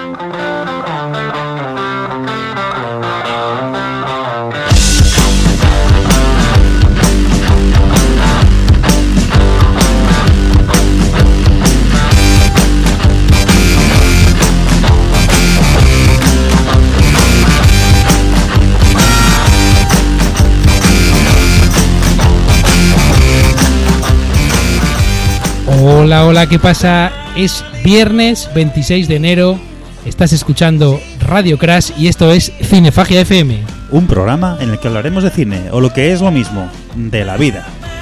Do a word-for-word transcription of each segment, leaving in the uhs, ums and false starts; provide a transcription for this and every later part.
Hola, hola, ¿qué pasa? Es viernes veintiséis de enero, estás escuchando Radio Crash y esto es Cinefagia F M. Un programa en el que hablaremos de cine, o lo que es lo mismo, de la vida.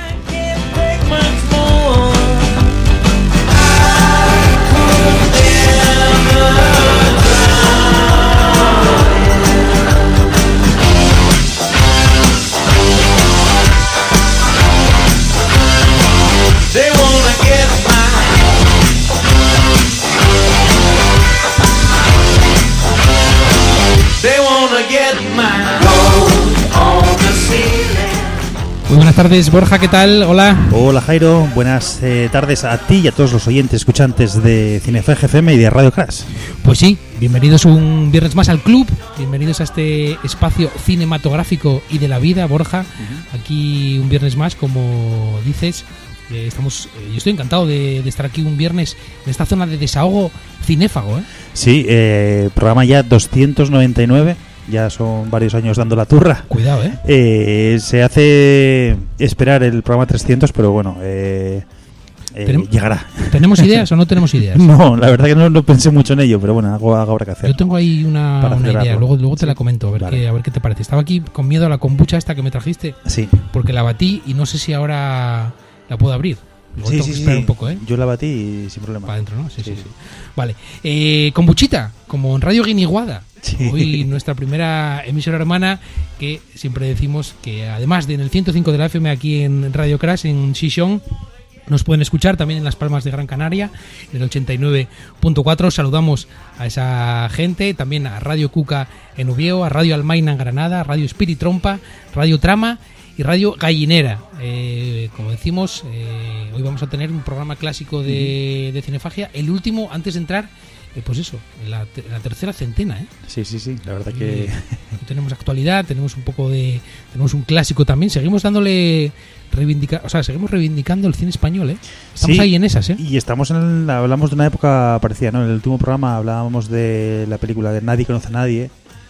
Muy buenas tardes, Borja, ¿qué tal? Hola. Hola, Jairo. Buenas eh, tardes a ti y a todos los oyentes escuchantes de Cinefagia F M y de Radio Crash. Pues sí, bienvenidos un viernes más al club, bienvenidos a este espacio cinematográfico y de la vida, Borja. Uh-huh. Aquí un viernes más, como dices. Eh, estamos, eh, yo estoy encantado de, de estar aquí un viernes en esta zona de desahogo cinéfago, ¿eh? Sí, eh, programa ya doscientos noventa y nueve. Ya son varios años dando la turra. Cuidado, ¿eh? eh se hace esperar el programa trescientos, pero bueno, eh, eh, ¿Tenem- llegará. ¿Tenemos ideas o no tenemos ideas? No, la verdad que no, no pensé mucho en ello, pero bueno, algo, algo habrá que hacer. Yo tengo ahí una, una idea, luego, luego te sí. la comento, a ver, vale. qué, a ver qué te parece. Estaba aquí con miedo a la kombucha esta que me trajiste, sí. porque la batí y no sé si ahora la puedo abrir. Luego Sí, tengo sí, que esperar sí. un poco, ¿eh? Yo la batí y sin problema. Para adentro, ¿no? Sí, sí, sí, sí. sí. Vale. Eh, kombuchita, como en Radio Guiniguada. Sí. Hoy nuestra primera emisora hermana, que siempre decimos que además de en el ciento cinco de la F M aquí en Radio Crash, en Xixón, nos pueden escuchar también en Las Palmas de Gran Canaria, en el ochenta y nueve punto cuatro. Saludamos a esa gente, también a Radio Cuca en Ubieo, a Radio Almaina en Granada, a Radio Spirit Trompa, Radio Trama y Radio Gallinera. Eh, como decimos, eh, hoy vamos a tener un programa clásico de, de Cinefagia, el último antes de entrar, eh, pues eso, en la, te- la tercera centena, ¿eh? Sí, sí, sí, la verdad que... Eh, tenemos actualidad, tenemos un poco de... Tenemos un clásico también, seguimos dándole... reivindica, o sea, seguimos reivindicando el cine español, ¿eh? Estamos Sí, ahí en esas, ¿eh? Y estamos en el- hablamos de una época parecida, ¿no? En el último programa hablábamos de la película de Nadie conoce a nadie.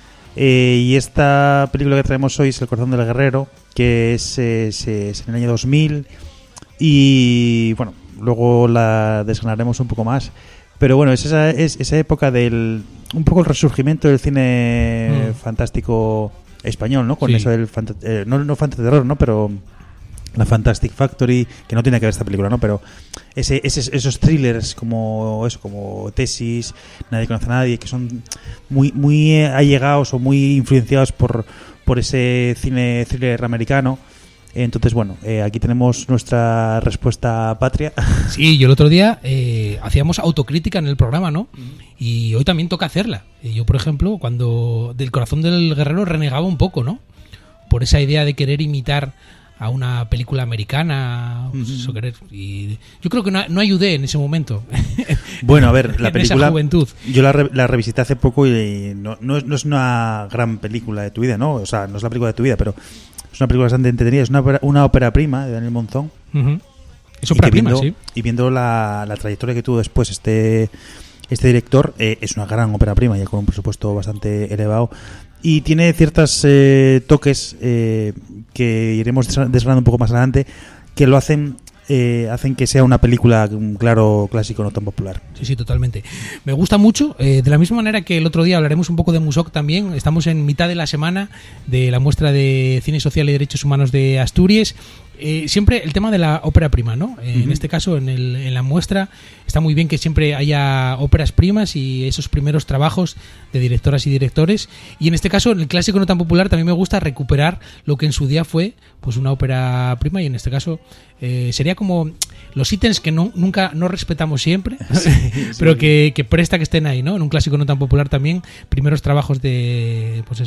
Eh, y esta película que traemos hoy es El corazón del guerrero, que es, eh, es, es en el año dos mil. Y bueno, luego la desgranaremos un poco más. Pero bueno, es esa, es esa época del... un poco el resurgimiento del cine Mm. fantástico español, ¿no? Con Sí. eso del... fanta- eh, no, no fantasy-terror, ¿no? Pero... la Fantastic Factory, que no tiene que ver esta película, ¿no? Pero ese, ese, esos thrillers como eso, como Tesis, Nadie conoce a nadie, que son muy muy allegados o muy influenciados por, por ese cine thriller americano. Entonces, bueno, eh, aquí tenemos nuestra respuesta patria. Sí, yo el otro día eh, hacíamos autocrítica en el programa, ¿no? Y hoy también toca hacerla. Y yo, por ejemplo, cuando del corazón del guerrero renegaba un poco, ¿no? Por esa idea de querer imitar a una película americana, pues eso, querer, y yo creo que no, no ayudé en ese momento. Bueno, a ver, la En película... esa juventud. Yo la, re- la revisité hace poco y no, no, es, no es una gran película de tu vida, ¿no? O sea, no es la película de tu vida, pero es una película bastante entretenida. Es una ópera, una ópera prima de Daniel Monzón. Uh-huh. Es Y ópera que prima, viendo, sí. y viendo la, la trayectoria que tuvo después este este director, eh, es una gran ópera prima, ya con un presupuesto bastante elevado, y tiene ciertos eh, toques eh, que iremos desgra- desgranando un poco más adelante, que lo hacen eh, hacen que sea una película, un claro clásico no tan popular. Sí, sí, totalmente. Me gusta mucho, eh, de la misma manera que el otro día hablaremos un poco de Musoc también. Estamos en mitad de la semana de la muestra de Cine Social y Derechos Humanos de Asturias. Eh, siempre el tema de la ópera prima, ¿no? Eh, Uh-huh. En este caso, en, el, en la muestra, está muy bien que siempre haya óperas primas y esos primeros trabajos de directoras y directores. Y en este caso, en el clásico no tan popular, también me gusta recuperar lo que en su día fue pues una ópera prima, y en este caso eh, sería como los ítems que no, nunca no respetamos siempre, Sí, pero sí. que, que presta que estén ahí, ¿no? En un clásico no tan popular también, primeros trabajos de, pues eso,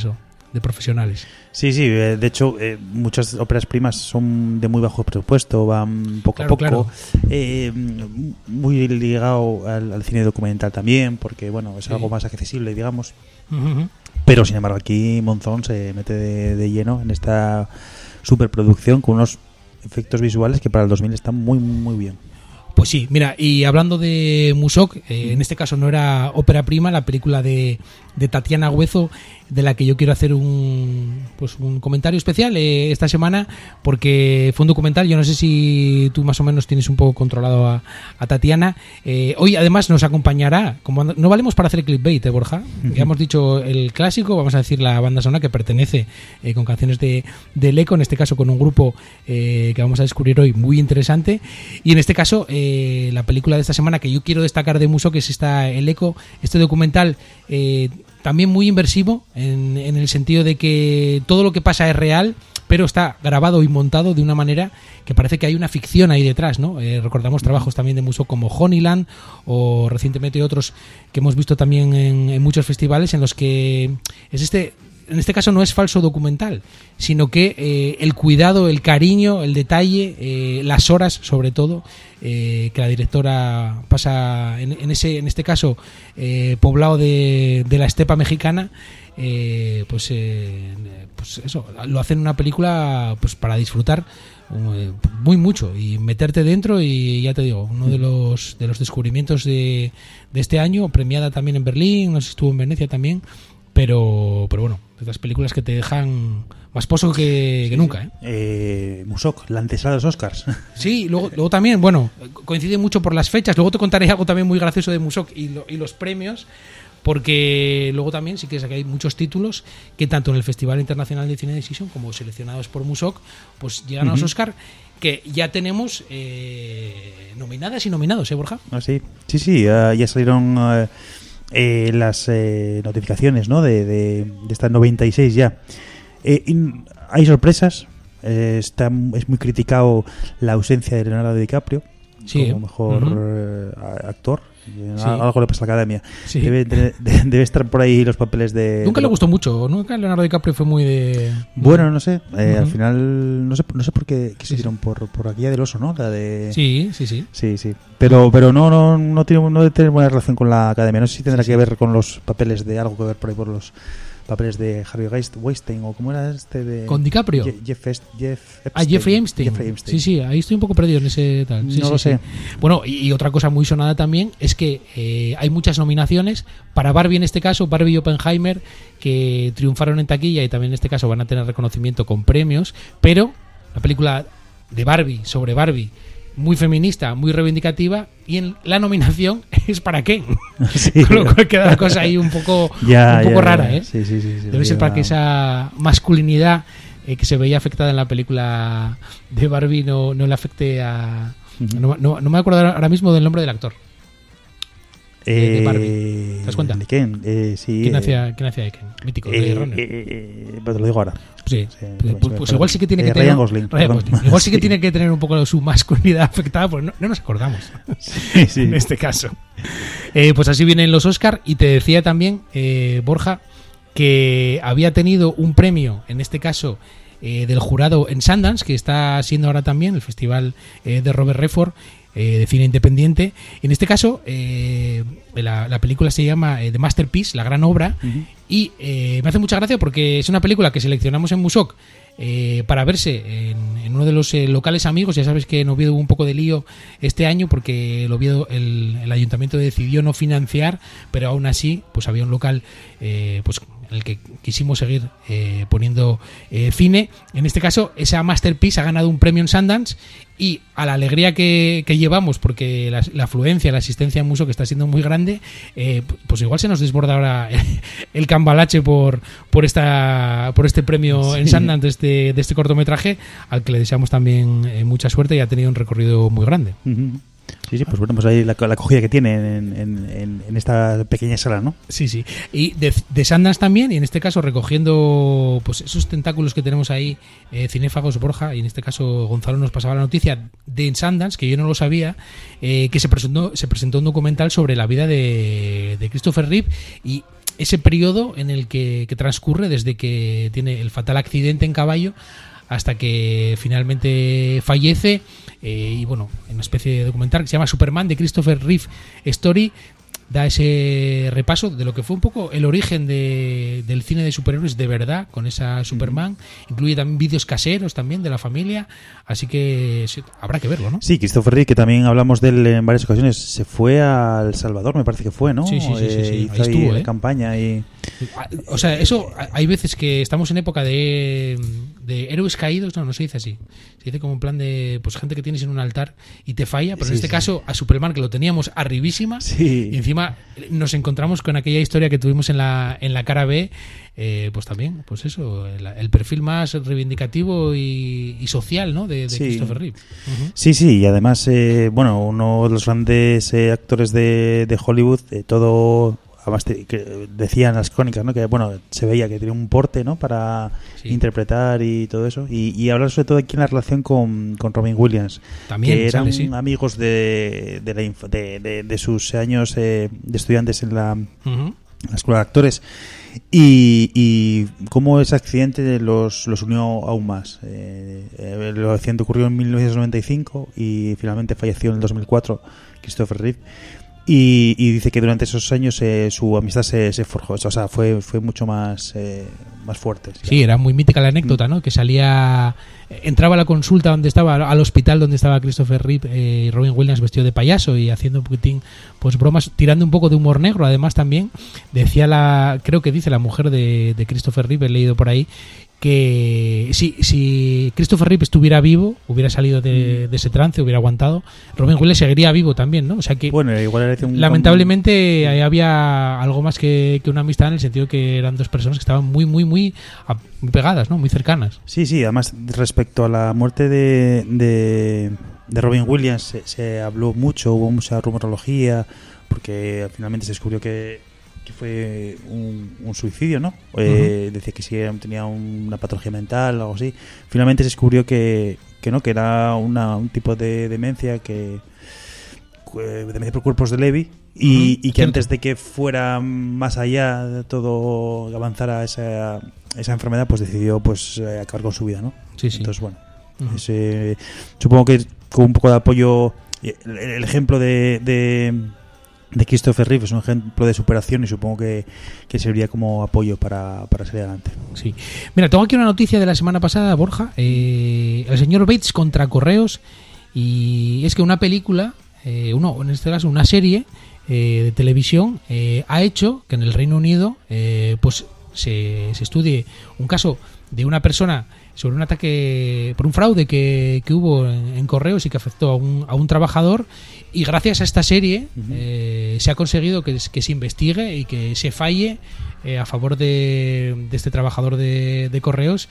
de profesionales. Sí, sí, eh, de hecho eh, muchas óperas primas son de muy bajo presupuesto, van poco Claro, a poco, claro. eh, muy ligado al, al cine documental también, porque bueno, es Sí. algo más accesible, digamos. Uh-huh. Pero sin embargo aquí Monzón se mete de, de lleno en esta superproducción con unos efectos visuales que para el dos mil están muy, muy bien. Pues sí, mira, y hablando de Musok, eh, en este caso no era ópera prima, la película de, de Tatiana Huezo, de la que yo quiero hacer un pues un comentario especial eh, esta semana, porque fue un documental. Yo no sé si tú más o menos tienes un poco controlado a, a Tatiana. Eh, hoy además nos acompañará, como no valemos para hacer clickbait, ¿eh, Borja? Uh-huh. Ya hemos dicho el clásico, vamos a decir la banda sonora que pertenece eh, con canciones de, de Leco, en este caso con un grupo eh, que vamos a descubrir hoy muy interesante. Y en este caso, eh, la película de esta semana que yo quiero destacar de Musok, que es esta El Eco, este documental eh, también muy inmersivo en, en el sentido de que todo lo que pasa es real, pero está grabado y montado de una manera que parece que hay una ficción ahí detrás, ¿no? Eh, recordamos trabajos también de Musok como Honeyland o recientemente otros que hemos visto también en, en muchos festivales en los que es este... En este caso no es falso documental, sino que eh, el cuidado, el cariño, el detalle, eh, las horas sobre todo, eh, que la directora pasa en, en ese, en este caso, eh, poblado de, de la estepa mexicana, eh, pues, eh, pues eso, lo hacen una película pues para disfrutar eh, muy mucho y meterte dentro. Y ya te digo, uno de los de los descubrimientos de, de este año, premiada también en Berlín, no sé si estuvo en Venecia también. Pero, pero bueno, estas películas que te dejan más pozo que, que sí, nunca, ¿eh? eh Musok, la antesala de los Oscars. Sí, luego, luego también, bueno, coincide mucho por las fechas. Luego te contaré algo también muy gracioso de Musok y, lo, y los premios, porque luego también sí que es que hay muchos títulos que tanto en el Festival Internacional de Cine de Sisson como seleccionados por Musok, pues llegan uh-huh. a los Oscar, que ya tenemos eh, nominadas y nominados, ¿eh, Borja? Ah, sí, sí, sí, uh, ya salieron... Uh... Eh, las eh, notificaciones, ¿no? de, de, de esta noventa y seis ya. Eh, in, hay sorpresas. Eh, está, es muy criticado la ausencia de Leonardo DiCaprio sí, como mejor uh-huh. eh, actor. Sí. Algo le pasa a la academia. Sí. Debe, de, de, debe estar por ahí los papeles de. Nunca de le gustó mucho. Nunca Leonardo DiCaprio fue muy de. Bueno, no sé. Eh, uh-huh. Al final, no sé, no sé por qué, qué se sí, dieron sí. por, por aquella del oso, ¿no? La de. Sí, sí, sí. Sí, sí. Pero, pero no, no, no tiene, no debe tener buena relación con la academia. No sé si tendrá sí, que sí. ver con los papeles de algo que ver por ahí por los papeles de Harvey Weinstein o cómo era este de con DiCaprio. Je- Jeff, Est- Jeff Epstein. Ah, Jeffrey Epstein. Jeffrey Epstein. Sí, sí, ahí estoy un poco perdido en ese tal. Sí, no sí, lo sí. sé. Bueno, y, y otra cosa muy sonada también es que eh, hay muchas nominaciones para Barbie en este caso, Barbie y Oppenheimer, que triunfaron en taquilla y también en este caso van a tener reconocimiento con premios, pero la película de Barbie sobre Barbie, muy feminista, muy reivindicativa, y en la nominación es para Ken. Sí, con lo cual queda la cosa ahí un poco, ya, un poco ya, rara, ya. ¿eh? Sí, sí, sí, sí, Debe ser ya. para que esa masculinidad eh, que se veía afectada en la película de Barbie no, no le afecte a... Uh-huh. No, no, no me acuerdo ahora mismo del nombre del actor. Eh, de Barbie. ¿Te das cuenta? ¿De Ken? Eh, sí, ¿Quién, eh, hacía, ¿Quién hacía de Ken? Mítico, eh, de Runner. eh, eh, pero te lo digo ahora. Sí, sí pues, pues, pues igual sí que tiene eh, que tener... Ryan Gosling. Ryan Gosling. Igual sí que sí. tiene que tener un poco su masculinidad afectada, pues no, no nos acordamos. Sí, sí. En este caso. Eh, pues así vienen los Oscar, y te decía también, eh, Borja, que había tenido un premio, en este caso... Eh, del jurado en Sundance, que está siendo ahora también el festival eh, de Robert Redford eh, de cine independiente. En este caso, eh, la, la película se llama eh, The Masterpiece, la gran obra, uh-huh. y eh, me hace mucha gracia porque es una película que seleccionamos en Musok eh, para verse en, en uno de los eh, locales amigos. Ya sabes que en Oviedo hubo un poco de lío este año porque el Oviedo, el, el ayuntamiento decidió no financiar, pero aún así pues había un local eh, pues en el que quisimos seguir eh, poniendo eh, cine. En este caso, esa Masterpiece ha ganado un premio en Sundance, y a la alegría que, que llevamos, porque la, la afluencia, la asistencia en Musok que está siendo muy grande, eh, pues igual se nos desborda ahora el, el cambalache por por esta por este premio sí. en Sundance de este, de este cortometraje, al que le deseamos también eh, mucha suerte, y ha tenido un recorrido muy grande. Uh-huh. Sí, sí, pues bueno, pues ahí la, la acogida que tiene en, en, en esta pequeña sala, ¿no? Sí, sí. Y de, de Sundance también, y en este caso recogiendo pues esos tentáculos que tenemos ahí, eh, cinéfagos, Borja, y en este caso Gonzalo nos pasaba la noticia de Sundance, que yo no lo sabía, eh, que se presentó, se presentó un documental sobre la vida de, de Christopher Reeve, y ese periodo en el que, que transcurre desde que tiene el fatal accidente en caballo hasta que finalmente fallece, eh, y bueno, en una especie de documental que se llama Superman de Christopher Reeve Story, da ese repaso de lo que fue un poco el origen de, del cine de superhéroes de verdad, con esa Superman. Mm-hmm. Incluye también vídeos caseros también de la familia, así que sí, habrá que verlo, ¿no? Sí, Christopher Reeve, que también hablamos de él en varias ocasiones, se fue a El Salvador, me parece que fue, ¿no? Sí, sí, sí, sí, sí. Eh, hizo ahí estuvo, ahí ¿eh? campaña y... O sea, eso, hay veces que estamos en época de, de héroes caídos, no, no se dice así. Se dice como en plan de pues gente que tienes en un altar y te falla, pero sí, en este sí. caso a Superman, que lo teníamos arribísima, sí. y encima nos encontramos con aquella historia que tuvimos en la, en la cara B, eh, pues también, pues eso, el, el perfil más reivindicativo y, y social, ¿no? De, de sí. Christopher Reeve. Uh-huh. Sí, sí, y además, eh, bueno, uno de los grandes eh, actores de, de Hollywood, eh, todo... Además, te, que decían las crónicas, ¿no? Que bueno, se veía que tenía un porte, ¿no? Para sí. interpretar y todo eso. Y, y hablar sobre todo aquí en la relación con, con Robin Williams. También, que eran sale, sí. amigos de, de, la inf- de, de, de sus años eh, de estudiantes en la, uh-huh. en la escuela de actores. Y, y cómo ese accidente los, los unió aún más. Eh, el accidente ocurrió en mil novecientos noventa y cinco y finalmente falleció en el dos mil cuatro Christopher Reeve. Y, y dice que durante esos años eh, su amistad se, se forjó, o sea, fue fue mucho más eh, más fuerte. Sí, claro. Era muy mítica la anécdota, ¿no? Que salía, entraba a la consulta donde estaba, al hospital donde estaba Christopher Reeve y eh, Robin Williams vestido de payaso y haciendo un poquitín, pues bromas, tirando un poco de humor negro. Además también decía la, creo que dice la mujer de, de Christopher Reeve, he leído por ahí, que si, si Christopher Reeve estuviera vivo, hubiera salido de, de ese trance, hubiera aguantado, Robin Williams seguiría vivo también, ¿no? O sea que bueno, igual era un lamentablemente ahí había algo más que, que una amistad, en el sentido que eran dos personas que estaban muy, muy, muy, muy pegadas, ¿no? Muy cercanas. Sí, sí, además respecto a la muerte de, de, de Robin Williams se, se habló mucho, hubo mucha rumorología, porque finalmente se descubrió que que fue un, un suicidio, ¿no? Eh, uh-huh. Decía que sí tenía una patología mental o algo así. Finalmente se descubrió que, que no, que era una, un tipo de demencia que demencia por cuerpos de Levy y, uh-huh. y que Cierto. Antes de que fuera más allá de todo, avanzara esa, esa enfermedad, pues decidió pues acabar con su vida, ¿no? Sí, sí. Entonces, bueno, uh-huh. ese, supongo que con un poco de apoyo, el, el ejemplo de, de de Christopher Reeve es un ejemplo de superación y supongo que, que serviría como apoyo para, para salir adelante. Sí. Mira, tengo aquí una noticia de la semana pasada, Borja. Eh, el señor Bates contra Correos, y es que una película, eh, uno, en este caso una serie eh, de televisión, eh, ha hecho que en el Reino Unido eh, pues se, se estudie un caso de una persona sobre un ataque por un fraude que, que hubo en, en Correos y que afectó a un, a un trabajador, y gracias a esta serie uh-huh. eh, se ha conseguido que, que se investigue y que se falle eh, a favor de, de este trabajador de, de Correos,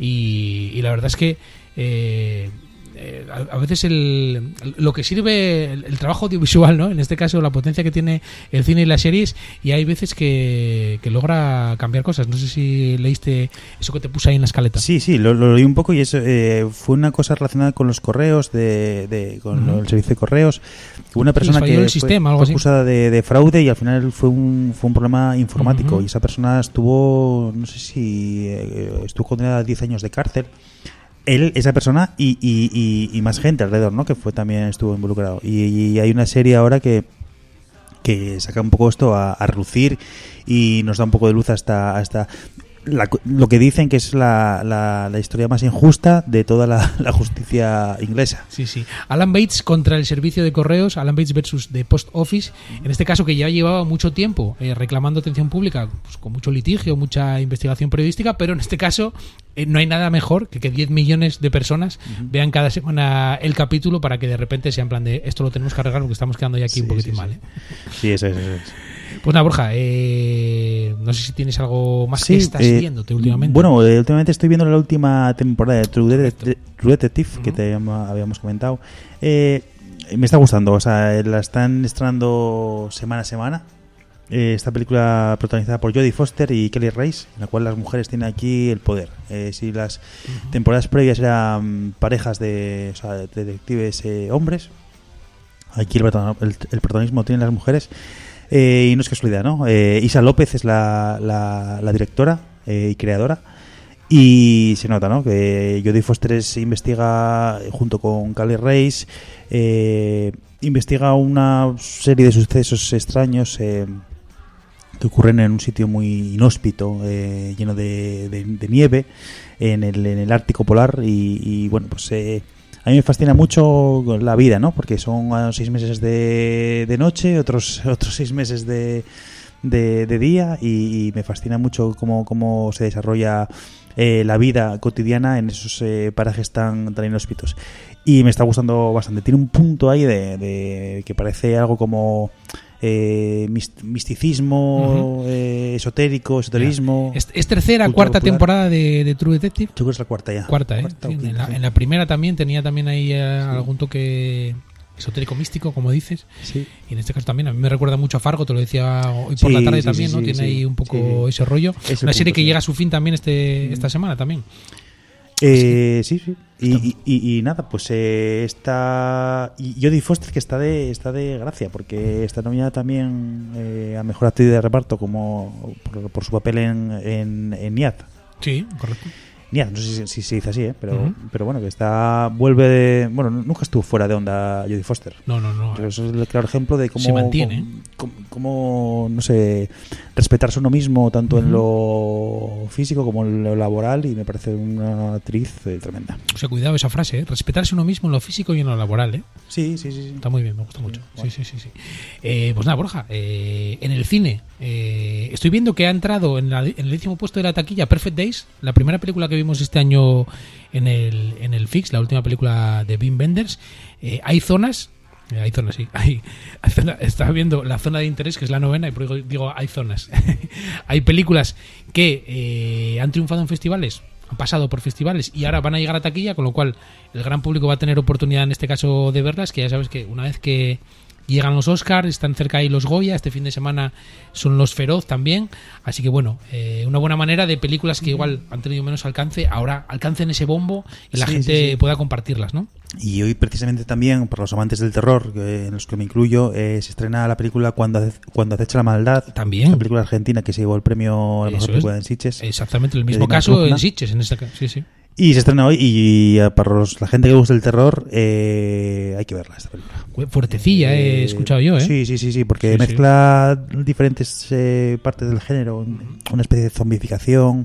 y, y la verdad es que eh, eh, a, a veces el, lo que sirve el, el trabajo audiovisual, ¿no? En este caso la potencia que tiene el cine y las series, y hay veces que, que logra cambiar cosas. No sé si leíste eso que te puse ahí en la escaleta. Sí, sí, lo, lo leí un poco, y eso eh, fue una cosa relacionada con los correos, de, de con uh-huh. el servicio de correos. Una persona que el sistema, fue, fue acusada de, de fraude, y al final fue un, fue un problema informático, uh-huh. y esa persona estuvo, no sé si eh, estuvo condenada a diez años de cárcel. Él, esa persona y, y, y, y más gente alrededor, ¿no? Que fue también estuvo involucrado. Y, y hay una serie ahora que que saca un poco esto a, a relucir y nos da un poco de luz hasta hasta la, lo que dicen que es la, la, la historia más injusta de toda la, la justicia inglesa. Sí, sí. Alan Bates contra el servicio de correos, Alan Bates versus The Post Office, en este caso que ya llevaba mucho tiempo eh, reclamando atención pública, pues, con mucho litigio, mucha investigación periodística, pero en este caso eh, no hay nada mejor que que diez millones de personas uh-huh. vean cada semana el capítulo, para que de repente sea en plan de esto lo tenemos que arreglar porque estamos quedando ya aquí sí, un poquitín sí, mal. Sí, ¿eh? sí eso es. Eso es. Pues nada, Borja, eh, no sé si tienes algo más sí, que estás eh, viéndote últimamente. Bueno, eh, últimamente estoy viendo la última temporada de True, de- de- True Detective, uh-huh. que te habíamos comentado. Eh, me está gustando, o sea, la están estrenando semana a semana. Eh, esta película protagonizada por Jodie Foster y Kelly Reichardt, en la cual las mujeres tienen aquí el poder. Eh, si las uh-huh. temporadas previas eran parejas de, o sea, de detectives eh, hombres, aquí el, protagon- el, el protagonismo tienen las mujeres. Eh, y no es casualidad, ¿no? Eh, Isa López es la, la, la directora eh, y creadora. Y se nota, ¿no? Que Jodie Foster se investiga junto con Kali Reis, eh, investiga una serie de sucesos extraños eh, que ocurren en un sitio muy inhóspito, eh, lleno de, de, de nieve, en el, en el Ártico Polar. Y, y bueno, pues eh, a mí me fascina mucho la vida, ¿no? Porque son seis meses de, de noche, otros otros seis meses de, de, de día, y, y me fascina mucho cómo, cómo se desarrolla Eh, la vida cotidiana en esos eh, parajes tan, tan inhóspitos. Y me está gustando bastante. Tiene un punto ahí de, de que parece algo como eh, misticismo, uh-huh. eh, esotérico, esoterismo. Es, es tercera, cuarta popular. temporada de, de True Detective. Yo creo que es la cuarta ya. Cuarta, ¿eh? Cuarta sí, quinta, en, la, sí. en la primera también tenía también ahí eh, sí. algún toque esotérico místico, como dices. Sí. Y en este caso también a mí me recuerda mucho a Fargo, te lo decía hoy por sí, la tarde sí, también, sí, ¿no? Sí, Tiene sí, ahí un poco sí. ese rollo. Ese Una serie punto, que sí. llega a su fin también este esta semana también. Eh, sí, sí. Y, y, y, y nada, pues eh, está y Jodie Foster, que está de está de gracia, porque está nominada también eh, a mejor actriz de reparto como por, por su papel en en, en Niad. Sí, correcto. Niad, no sé si, si se dice así, ¿eh? pero uh-huh. pero bueno, que está vuelve de, bueno, nunca estuvo fuera de onda Jodie Foster. No, no, no. Pero eso es el claro ejemplo de cómo se mantiene, cómo, cómo no sé, respetarse uno mismo tanto uh-huh. en lo físico como en lo laboral, y me parece una actriz eh, tremenda. O sea, cuidado esa frase, ¿eh? Respetarse uno mismo en lo físico y en lo laboral, ¿eh? Sí, sí, sí. sí. Está muy bien, me gusta mucho. Sí, sí, sí, sí, sí. Eh, pues nada, Borja, eh, en el cine eh, estoy viendo que ha entrado en, la, en el décimo puesto de la taquilla Perfect Days, la primera película que vimos este año en el en el Fix, la última película de Wim Wenders. Eh, hay zonas eh, hay zonas, sí, hay, hay zona, estaba viendo la zona de interés, que es la novena, y por eso digo hay zonas. Hay películas que eh, han triunfado en festivales, han pasado por festivales y ahora van a llegar a taquilla, con lo cual el gran público va a tener oportunidad en este caso de verlas, que ya sabes que una vez que llegan los Oscars, están cerca ahí los Goya, este fin de semana son los Feroz también, así que bueno, eh, una buena manera de películas que igual han tenido menos alcance, ahora alcancen ese bombo y la sí, gente sí, sí. pueda compartirlas, ¿no? Y hoy precisamente también, para los amantes del terror, que, en los que me incluyo, eh, se estrena la película Cuando, ace, Cuando acecha la maldad, también, la película argentina que se llevó el premio a la mejor película en Sitges. Exactamente, el mismo caso Rufna. en Sitges, en este caso, sí, sí. Y se estrena hoy, y para los, la gente que gusta el terror, eh, hay que verla esta película. Fuertecilla, eh, he escuchado yo, ¿eh? Sí, sí, sí, sí, porque sí, mezcla sí. diferentes eh, partes del género, una especie de zombificación,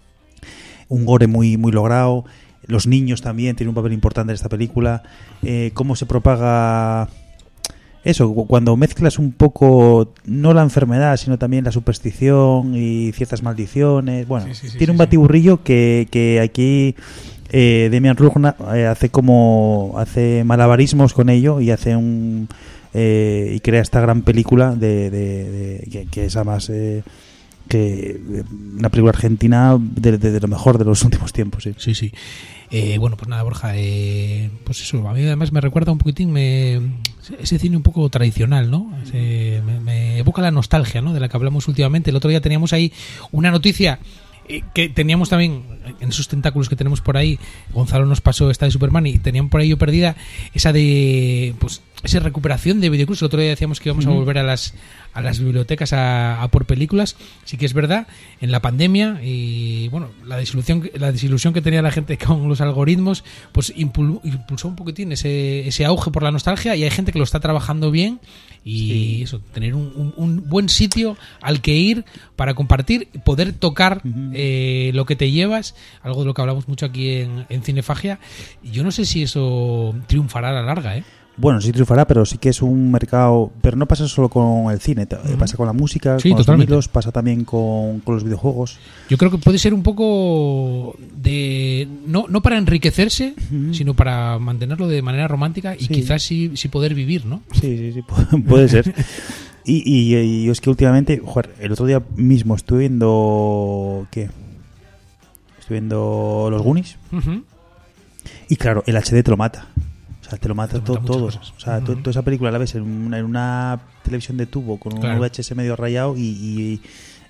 un gore muy, muy logrado. Los niños también tienen un papel importante en esta película. Eh, cómo se propaga eso, cuando mezclas un poco, no la enfermedad, sino también la superstición y ciertas maldiciones. Bueno, sí, sí, sí, tiene sí, un batiburrillo sí. que, que aquí eh, Demian Rugna eh, hace como hace malabarismos con ello y hace un eh, y crea esta gran película de, de, de que, que es además eh, que una película argentina de, de, de lo mejor de los últimos tiempos. Sí, sí. sí. Eh, bueno, pues nada, Borja, eh, pues eso, a mí además me recuerda un poquitín me, ese cine un poco tradicional, ¿no? Ese, me, me evoca la nostalgia, ¿no? De la que hablamos últimamente. El otro día teníamos ahí una noticia eh, que teníamos también en esos tentáculos que tenemos por ahí. Gonzalo nos pasó esta de Superman y tenían por ahí yo perdida esa de, pues, esa recuperación de videoclubs. El otro día decíamos que íbamos uh-huh. a volver a las a las bibliotecas a, a por películas. Sí que es verdad, en la pandemia y bueno, la desilusión la desilusión que tenía la gente con los algoritmos, pues impul, impulsó un poquitín ese ese auge por la nostalgia, y hay gente que lo está trabajando bien, y sí. eso, tener un, un, un buen sitio al que ir para compartir, poder tocar uh-huh. eh, lo que te llevas, algo de lo que hablamos mucho aquí en, en Cinefagia. Yo no sé si eso triunfará a la larga, ¿eh? Bueno, sí triunfará, pero sí que es un mercado. Pero no pasa solo con el cine, uh-huh. pasa con la música, sí, con totalmente. los vinilos, pasa también con, con los videojuegos. Yo creo que puede ser un poco de. No, no para enriquecerse, uh-huh. sino para mantenerlo de manera romántica y sí. quizás sí, sí poder vivir, ¿no? Sí, sí, sí, puede ser. y, y, y es que últimamente, joder, el otro día mismo estuve viendo. ¿Qué? Estuve viendo Los Goonies. Uh-huh. Y claro, el H D te lo mata. O sea, te lo mata, te todo, todo. O sea, uh-huh. toda esa película la ves en una, en una televisión de tubo con un claro. V H S medio rayado y, y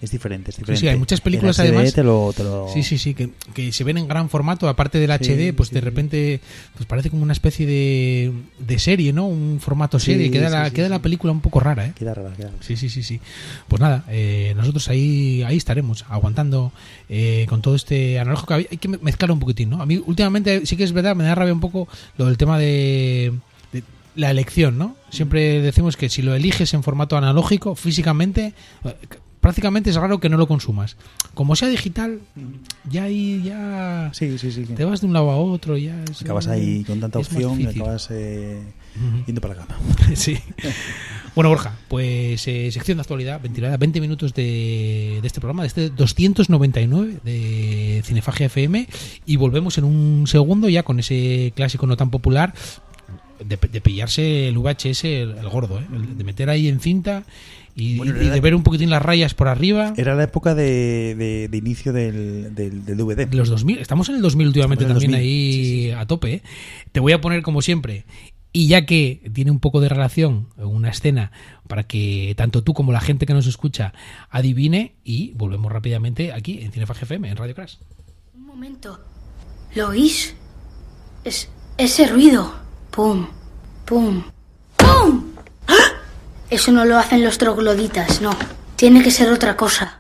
Es diferente, es diferente. Sí, sí, hay muchas películas el H D además. Te lo, te lo... Sí, sí, sí, que, que se ven en gran formato, aparte del H D, Sí, pues sí, de sí. repente pues parece como una especie de, de serie, ¿no? Un formato Sí, serie, queda, sí, la, sí, queda sí. la película un poco rara, ¿eh? Queda rara, queda rara. Sí, sí, sí, sí. Pues nada, eh, nosotros ahí ahí estaremos, aguantando eh, con todo este analógico. Hay hay que mezclar un poquitín, ¿no? A mí últimamente sí que es verdad, me da rabia un poco lo del tema de, de la elección, ¿no? Siempre decimos que si lo eliges en formato analógico, físicamente, eh, prácticamente es raro que no lo consumas. Como sea digital, ya ahí ya Sí, sí, sí. sí. te vas de un lado a otro, ya es, Acabas ahí con tanta es más opción y difícil. acabas eh, Ujú. yendo para la cama. Sí. Bueno, Borja, pues eh, sección de actualidad, ventilada, veinte minutos de, de este programa, de este doscientos noventa y nueve de Cinefagia F M, y volvemos en un segundo ya con ese clásico no tan popular de, de pillarse el V H S, el, el gordo, ¿eh? El de meter ahí en cinta y, Bueno, y de ver un poquitín las rayas por arriba. Era la época de, de, de inicio del, del, del D V D. De los dos mil, estamos en el dos mil últimamente Estamos en el también dos mil, ahí sí, sí. a tope, ¿eh? Te voy a poner como siempre, y ya que tiene un poco de relación una escena para que tanto tú como la gente que nos escucha adivine, y volvemos rápidamente aquí en Cinefagia F M, en Radio Crash. Un momento. ¿Lo oís? Es ese ruido. Pum, pum, pum. ¡Ah! Eso no lo hacen los trogloditas, no. Tiene que ser otra cosa.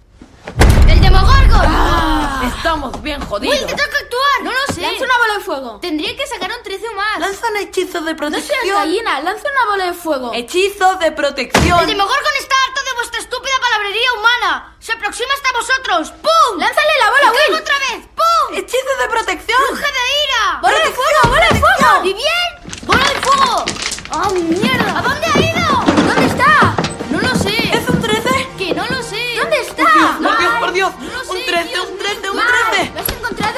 ¡El Demogorgon! ¡Ah! Estamos bien jodidos. ¡Will, te toca actuar! No lo sé. Lanza una bola de fuego. Tendría que sacar un trece más. Lanza un hechizo de No protección. seas gallina, lanza una bola de fuego. Hechizo de protección. El Demogorgon está harto de vuestra estúpida palabrería humana. Se aproxima hasta vosotros. ¡Pum! ¡Lánzale la bola, Will! ¡Otra vez! ¡Pum! Hechizo de protección. ¡Bruja de ira! ¡Bola de fuego! ¡Bola de fuego! ¿Y bien? ¡Bola de fuego! ¡Oh, mierda! ¿A dónde ha ido? ¿Dónde está? No lo sé. ¿Es un trece? Que no lo sé. ¿Dónde está? Por Dios, por Dios. No lo Un sé, trece, Dios un trece, un mío. trece. ¿Lo has encontrado?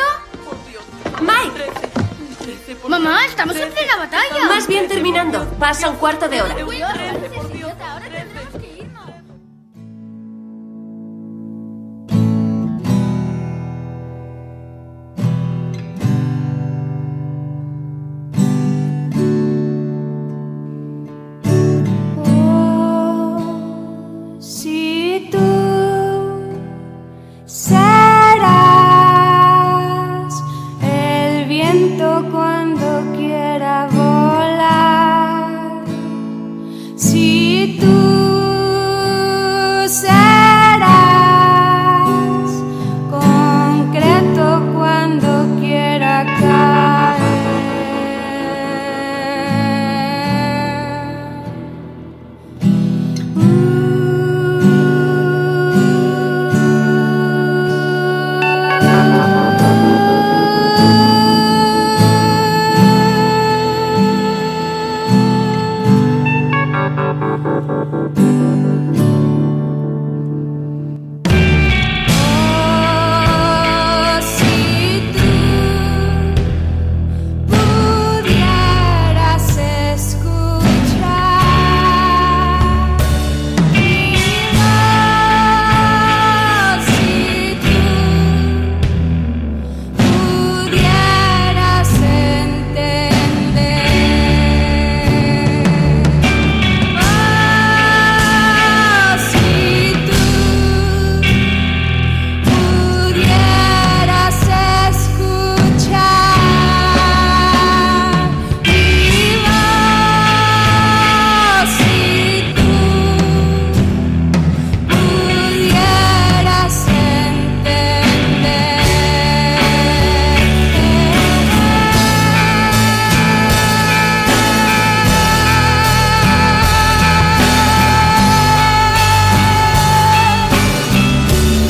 Mike, Mamá, estamos en plena batalla. Más bien terminando. Pasa un cuarto de hora. Will, ahora tendremos que irnos. Si tú serás el viento cuando quiera volar, si tú serás concreto cuando quiera caer. Oh, si tú pudieras escuchar mi voz, si tú pudieras entender. Oh, si tú pudieras escuchar mi voz, si tú pudieras entender.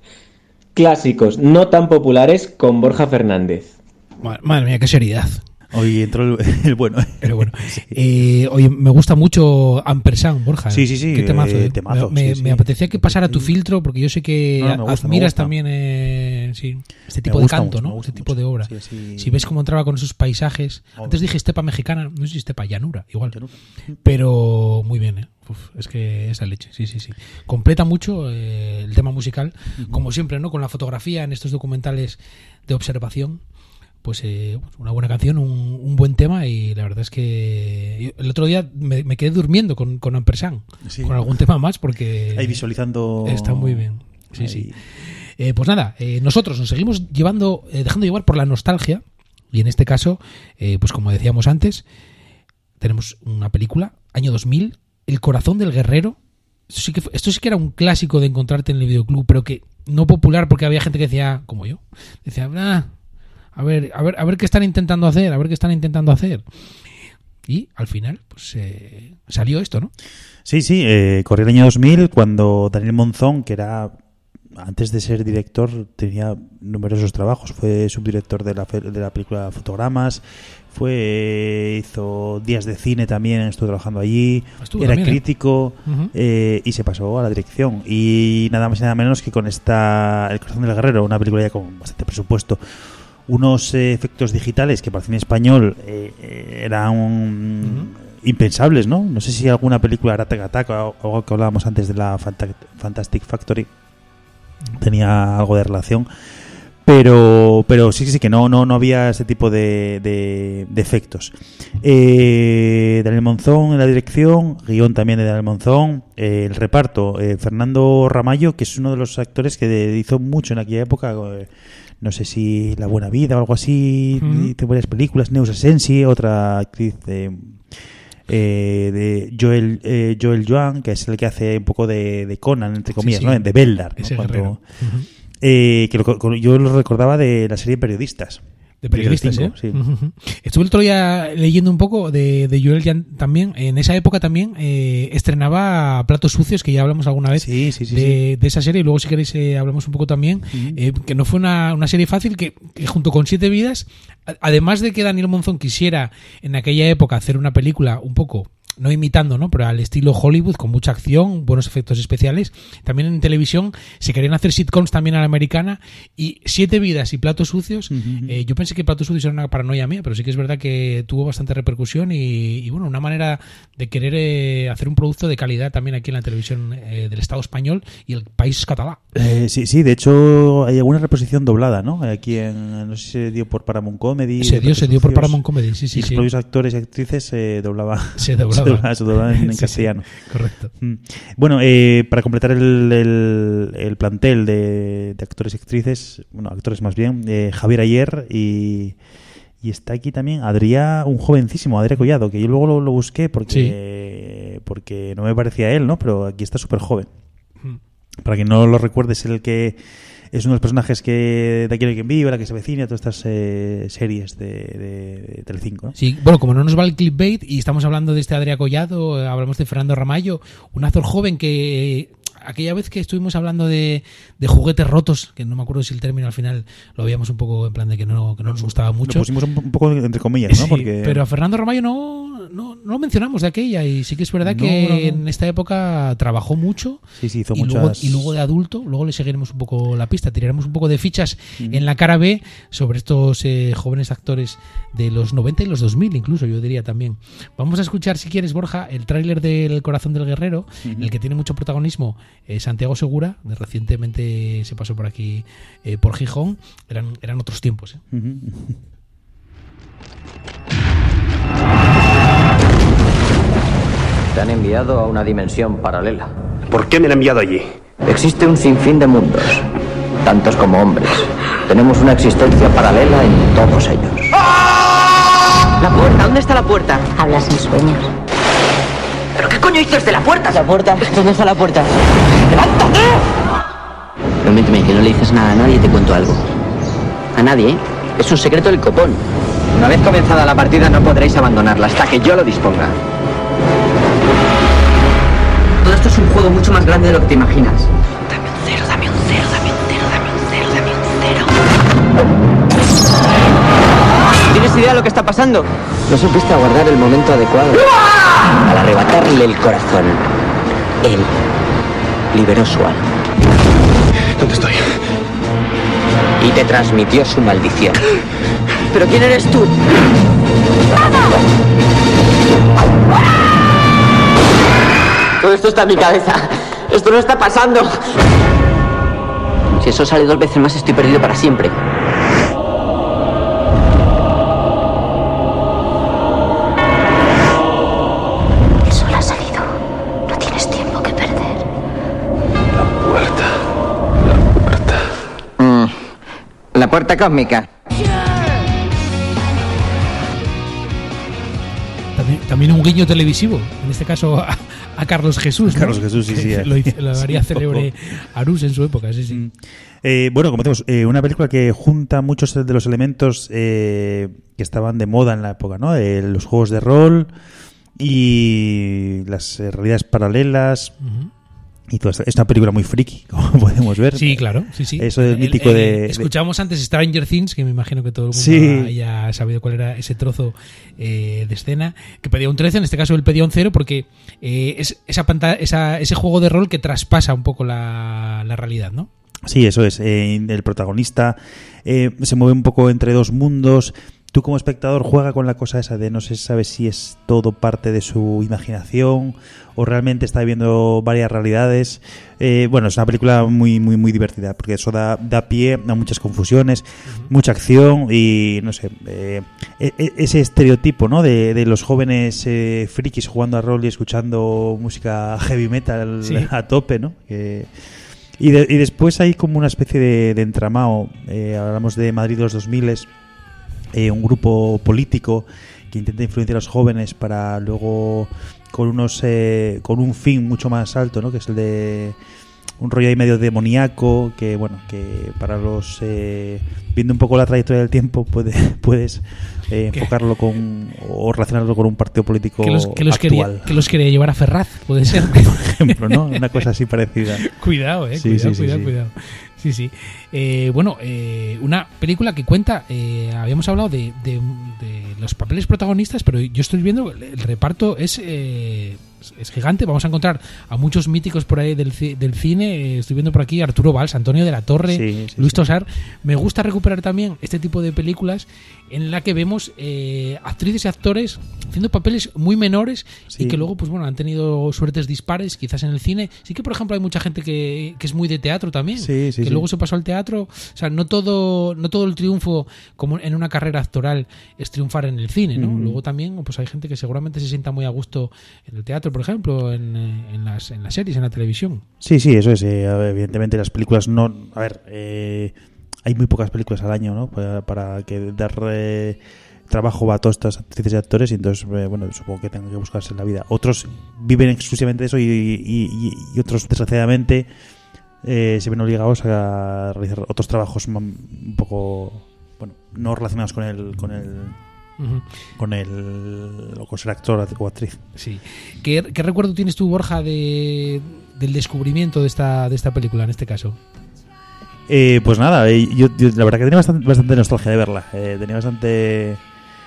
Clásicos no tan populares con Borja Fernández. Madre, madre mía, qué seriedad. Hoy entró el, el bueno. Pero bueno. Sí. Eh, oye, me gusta mucho Ampersand, Borja. Sí, sí, sí. Qué temazo. Eh, eh. temazo me, sí, me sí. apetecía que pasara tu filtro, porque yo sé que no, no, me gusta, admiras me gusta. también eh, sí, este tipo Me de gusta canto, mucho, ¿no? me Este gusta tipo mucho. de obra. Sí, sí. Si ves cómo entraba con esos paisajes. Oh, Antes dije estepa mexicana, no sé si estepa llanura, igual. Llanura. Pero muy bien, ¿eh? Uf, es que esa leche, sí, sí, sí. Completa mucho eh, el tema musical, uh-huh. como siempre, ¿no? Con la fotografía en estos documentales de observación. Pues eh, una buena canción, un, un buen tema, y la verdad es que el otro día me, me quedé durmiendo con, con Ampersand, sí. con algún tema más, porque ahí visualizando está muy bien. Sí, ahí. sí. Eh, pues nada, eh, nosotros nos seguimos llevando, eh, dejando llevar por la nostalgia, y en este caso, eh, pues como decíamos antes, tenemos una película, año dos mil, El corazón del guerrero. Esto sí que fue, esto sí que era un clásico de encontrarte en el videoclub, pero que no popular, porque había gente que decía, como yo, decía, ah, A ver, a ver, a ver qué están intentando hacer, a ver qué están intentando hacer. Y al final, pues eh, salió esto, ¿no? Sí, sí, eh, corría el año dos mil cuando Daniel Monzón, que era, antes de ser director, tenía numerosos trabajos. Fue subdirector de la, de la película Fotogramas, fue hizo días de cine también, estuvo trabajando allí, estuvo era también, crítico ¿eh? Uh-huh. eh, y se pasó a la dirección. Y nada más y nada menos que con esta El corazón del guerrero, una película ya con bastante presupuesto. Unos eh, efectos digitales que para el cine español eh, eh, eran uh-huh. impensables, ¿no? No sé si alguna película era Tac Attack o algo que hablábamos antes de la Fanta- Fantastic Factory uh-huh. tenía algo de relación, pero pero sí sí que no no no había ese tipo de, de, de efectos. Eh, Daniel Monzón en la dirección, guión también de Daniel Monzón, eh, el reparto, eh, Fernando Ramallo, que es uno de los actores que hizo mucho en aquella época. Eh, no sé si La Buena Vida o algo así, uh-huh. tiene varias películas. Neus Asensi, otra actriz de, eh, de Joel eh, Joel Joan, que es el que hace un poco de, de Conan, entre comillas, sí, sí. ¿no? De Beldar, ¿no? Ese Cuando, uh-huh. eh, que lo, yo lo recordaba de la serie Periodistas. De periodistas, cinco, ¿eh? Sí. Uh-huh. Estuve el otro día leyendo un poco de, de Joel Jan también. En esa época también eh, estrenaba Platos Sucios, que ya hablamos alguna vez sí, sí, sí, de, sí. de esa serie. Y luego, si queréis, eh, hablamos un poco también. Uh-huh. Eh, que no fue una, una serie fácil, que, que junto con Siete Vidas, además de que Daniel Monzón quisiera en aquella época hacer una película un poco, no imitando, ¿no? Pero al estilo Hollywood, con mucha acción, buenos efectos especiales. También en televisión se querían hacer sitcoms también a la americana, y Siete Vidas y Platos Sucios, uh-huh. eh, yo pensé que Platos Sucios era una paranoia mía, pero sí que es verdad que tuvo bastante repercusión y, y bueno, una manera de querer eh, hacer un producto de calidad también aquí en la televisión eh, del Estado español y el país catalán. Eh, sí, sí, de hecho hay alguna reposición doblada, ¿no? Aquí en, no sé si se dio por Paramount Comedy. Se dio, se dio por Paramount Comedy, sí, sí. Y sí. los propios actores y actrices se doblaban. Se doblaban. Se doblaban en sí, castellano. Sí, correcto. Bueno, eh, para completar el, el, el plantel de, de actores y actrices, bueno, actores más bien, eh, Javier Ayer y, y está aquí también Adrià, un jovencísimo, Adrià Collado, que yo luego lo, lo busqué porque, sí. porque no me parecía él, ¿no? Pero aquí está súper joven. Mm. Para quien no lo recuerde, es el que es uno de los personajes que de Aquí no hay quien viva, La que se avecina, todas estas eh, series de, de, de Telecinco, ¿no? Sí, bueno, como no nos va el clickbait y estamos hablando de este Adrià Collado, eh, hablamos de Fernando Ramallo, un actor joven que eh, aquella vez que estuvimos hablando de, de juguetes rotos, que no me acuerdo si el término al final lo veíamos un poco en plan de que no, que no nos gustaba mucho. Lo pusimos un, un poco entre comillas, ¿no? Sí, porque... pero a Fernando Ramallo no, no, no lo mencionamos de aquella, y sí que es verdad no, que no, no. en esta época trabajó mucho. Sí, sí, hizo y, muchas... luego, y luego de adulto, luego le seguiremos un poco la pista, tiraremos un poco de fichas mm. en la cara B sobre estos eh, jóvenes actores de los noventa y los dos mil, incluso yo diría también. Vamos a escuchar, si quieres, Borja, el tráiler del Corazón del Guerrero, mm-hmm. en el que tiene mucho protagonismo eh, Santiago Segura, de recientemente se pasó por aquí eh, por Gijón. Eran, eran otros tiempos, ¿eh? Mm-hmm. Te han enviado a una dimensión paralela. ¿Por qué me han enviado allí? Existe un sinfín de mundos, tantos como hombres. Tenemos una existencia paralela en todos ellos. La puerta, ¿dónde está la puerta? Hablas en sueños. ¿Pero qué coño dices de la puerta? La puerta, ¿dónde está la puerta? ¡Levántate! Prométeme que no le dices nada a nadie y te cuento algo. A nadie, ¿eh? Es un secreto del copón. Una vez comenzada la partida no podréis abandonarla hasta que yo lo disponga. Todo esto es un juego mucho más grande de lo que te imaginas. Dame un cero, dame un cero, dame un cero, dame un cero, dame un cero. ¿Tienes idea de lo que está está pasando? No supiste aguardar el momento adecuado. Al arrebatarle el corazón, él liberó su alma. ¿Dónde estoy? Y te transmitió su maldición. ¿Pero quién eres tú? Todo esto está en mi cabeza. Esto no está pasando. Si eso sale dos veces más, estoy perdido para siempre. El sol ha salido. No tienes tiempo que perder. La puerta. La puerta. Mm, la puerta cósmica. También, también un guiño televisivo, en este caso a, a Carlos Jesús. ¿no? Carlos Jesús, sí, sí. Lo, lo haría célebre Arús en su época, sí, sí. Eh, bueno, como decimos, eh, una película que junta muchos de los elementos eh, que estaban de moda en la época, ¿no? Eh, los juegos de rol y las eh, realidades paralelas. Uh-huh. Y todo esto. Es una película muy friki, como podemos ver. Sí, claro. Sí, sí. Eso es mítico el, el, de... Escuchamos antes Stranger Things, que me imagino que todo el mundo sí. haya sabido cuál era ese trozo eh, de escena, que pedía un trece, en este caso él pedía un cero, porque eh, es esa pantalla, esa, ese juego de rol que traspasa un poco la, la realidad, ¿no? Sí, eso es. Eh, el protagonista eh, se mueve un poco entre dos mundos. Tú como espectador juega con la cosa esa de no se sabe si es todo parte de su imaginación o realmente está viviendo varias realidades. Eh, bueno, es una película muy muy muy divertida porque eso da, da pie a muchas confusiones, uh-huh. mucha acción y no sé, eh, ese estereotipo, ¿no? de, de los jóvenes eh, frikis jugando a rol y escuchando música heavy metal sí. a tope, ¿no? Que, y, de, y después hay como una especie de, de entramado. Eh, hablamos de Madrid de los dos mil. Eh, un grupo político que intenta influenciar a los jóvenes para luego con unos eh, con un fin mucho más alto, ¿no? Que es el de un rollo ahí medio demoníaco que bueno que para los eh, viendo un poco la trayectoria del tiempo puede, puedes eh, enfocarlo con o relacionarlo con un partido político que los, que los actual quería, que los quería llevar a Ferraz, puede ser. Por ejemplo, ¿no? Una cosa así parecida. Cuidado, eh, sí, cuidado, sí, cuidado, sí, cuidado. Sí, sí. Eh, bueno, eh, una película que cuenta, eh, habíamos hablado de, de, de los papeles protagonistas, pero yo estoy viendo el reparto es eh, es gigante. Vamos a encontrar a muchos míticos por ahí del, del cine. Estoy viendo por aquí Arturo Valls, Antonio de la Torre, sí, sí, Luis sí. Tosar. Me gusta recuperar también este tipo de películas en la que vemos eh, actrices y actores haciendo papeles muy menores sí. y que luego pues bueno han tenido suertes dispares quizás en el cine. Sí que por ejemplo hay mucha gente que, que es muy de teatro también, sí, sí, que sí. luego se pasó al teatro. O sea, no todo no todo el triunfo como en una carrera actoral es triunfar en el cine, ¿no? Mm. Luego también pues hay gente que seguramente se sienta muy a gusto en el teatro, por ejemplo, en, en las en las series, en la televisión. Sí, sí, eso es. Eh, evidentemente las películas no... A ver, eh, hay muy pocas películas al año, ¿no? Para, para que dar eh, trabajo a todas estas actrices y actores y entonces, eh, bueno, supongo que tengan que buscarse en la vida. Otros viven exclusivamente de eso y, y, y, y otros, desgraciadamente, eh, se ven obligados a realizar otros trabajos un poco, bueno, no relacionados con el... Con el Uh-huh. con el o con ser actor o actriz. Sí. ¿Qué, qué recuerdo tienes tú, Borja, de del descubrimiento de esta de esta película en este caso? Eh, pues nada, eh, yo, yo la verdad que tenía bastante, bastante nostalgia de verla. Eh, tenía bastante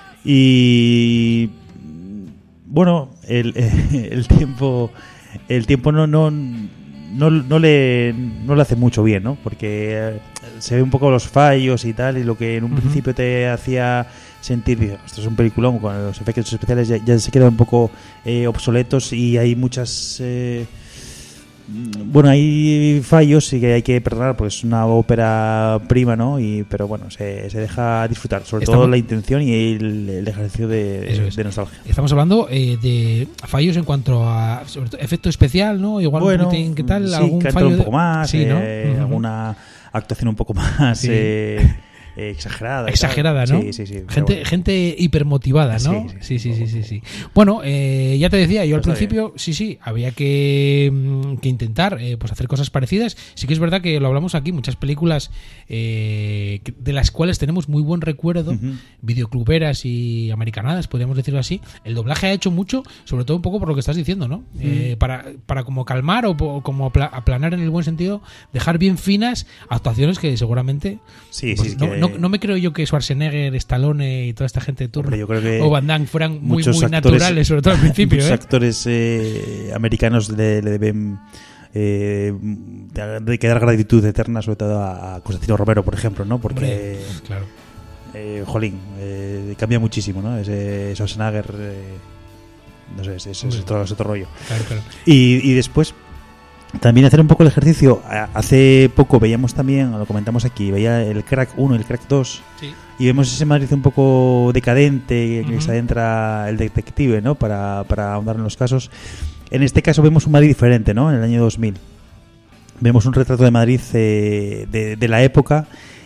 y bueno el, eh, el tiempo el tiempo no no no no le no le hace mucho bien, ¿no? Porque eh, se ve un poco los fallos y tal y lo que en un uh-huh. principio te hacía sentir, esto es un peliculón con los efectos especiales ya, ya se quedan un poco eh, obsoletos y hay muchas eh, bueno, hay fallos y que hay que perdonar, pues una ópera prima, ¿no? Y pero bueno, se, se deja disfrutar, sobre Estamos... todo la intención y el, el ejercicio de, es. de nostalgia. Estamos hablando eh, de fallos en cuanto a sobre todo, efecto especial, ¿no? Igual bueno, un poquitín, ¿qué tal? Sí, algún que fallo un poco más, sí, ¿no? eh, uh-huh. alguna actuación un poco más sí. eh, Eh, exagerada. Exagerada, ¿no? Sí, sí, sí. Gente, bueno. gente hipermotivada, ¿no? Sí, sí, sí, sí, sí, sí. Bueno, eh, ya te decía, yo al pues principio, bien. sí, sí, había que, que intentar eh, pues hacer cosas parecidas. Sí que es verdad que lo hablamos aquí, muchas películas eh, de las cuales tenemos muy buen recuerdo, uh-huh. videocluberas y americanadas, podríamos decirlo así. El doblaje ha hecho mucho, sobre todo un poco por lo que estás diciendo, ¿no? Uh-huh. Eh, para, para como calmar o, o como aplanar en el buen sentido, dejar bien finas actuaciones que seguramente sí, pues, sí, no, que... no no, no me creo yo que Schwarzenegger, Stallone y toda esta gente de turno, Hombre, yo creo que o Van Damme fueran muy, muy actores, naturales, sobre todo al principio. Muchos ¿eh? actores eh, americanos le, le deben eh, de quedar gratitud eterna, sobre todo a, a Constantino Romero, por ejemplo, ¿no? Porque, Hombre, claro. eh, jolín, eh, cambia muchísimo, ¿no? Ese Schwarzenegger, eh, no sé, es, es, es, otro, es otro rollo. Claro, claro. Y, y después también hacer un poco el ejercicio. Hace poco veíamos también, lo comentamos aquí, veía el Crack uno y el Crack dos, sí. Y vemos ese Madrid un poco decadente, en el Uh-huh. que se adentra el detective, ¿no? Para, para ahondar en los casos. En este caso vemos un Madrid diferente, ¿no? En el año dos mil. Vemos un retrato de Madrid eh, de, de la época,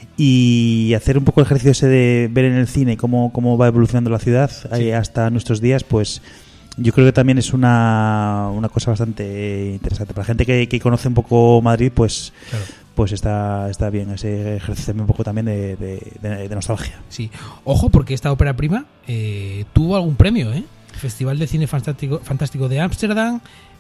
y hacer un poco el ejercicio ese de ver en el cine cómo, cómo va evolucionando la ciudad Sí. eh, hasta nuestros días, pues yo creo que también es una, una cosa bastante interesante. Para la gente que, que conoce un poco Madrid, pues Claro. pues está está bien ese ejercicio un poco también de, de, de, de nostalgia. Sí. Ojo, porque esta ópera prima eh, tuvo algún premio, ¿eh? Festival de Cine Fantástico, Fantástico de Ámsterdam,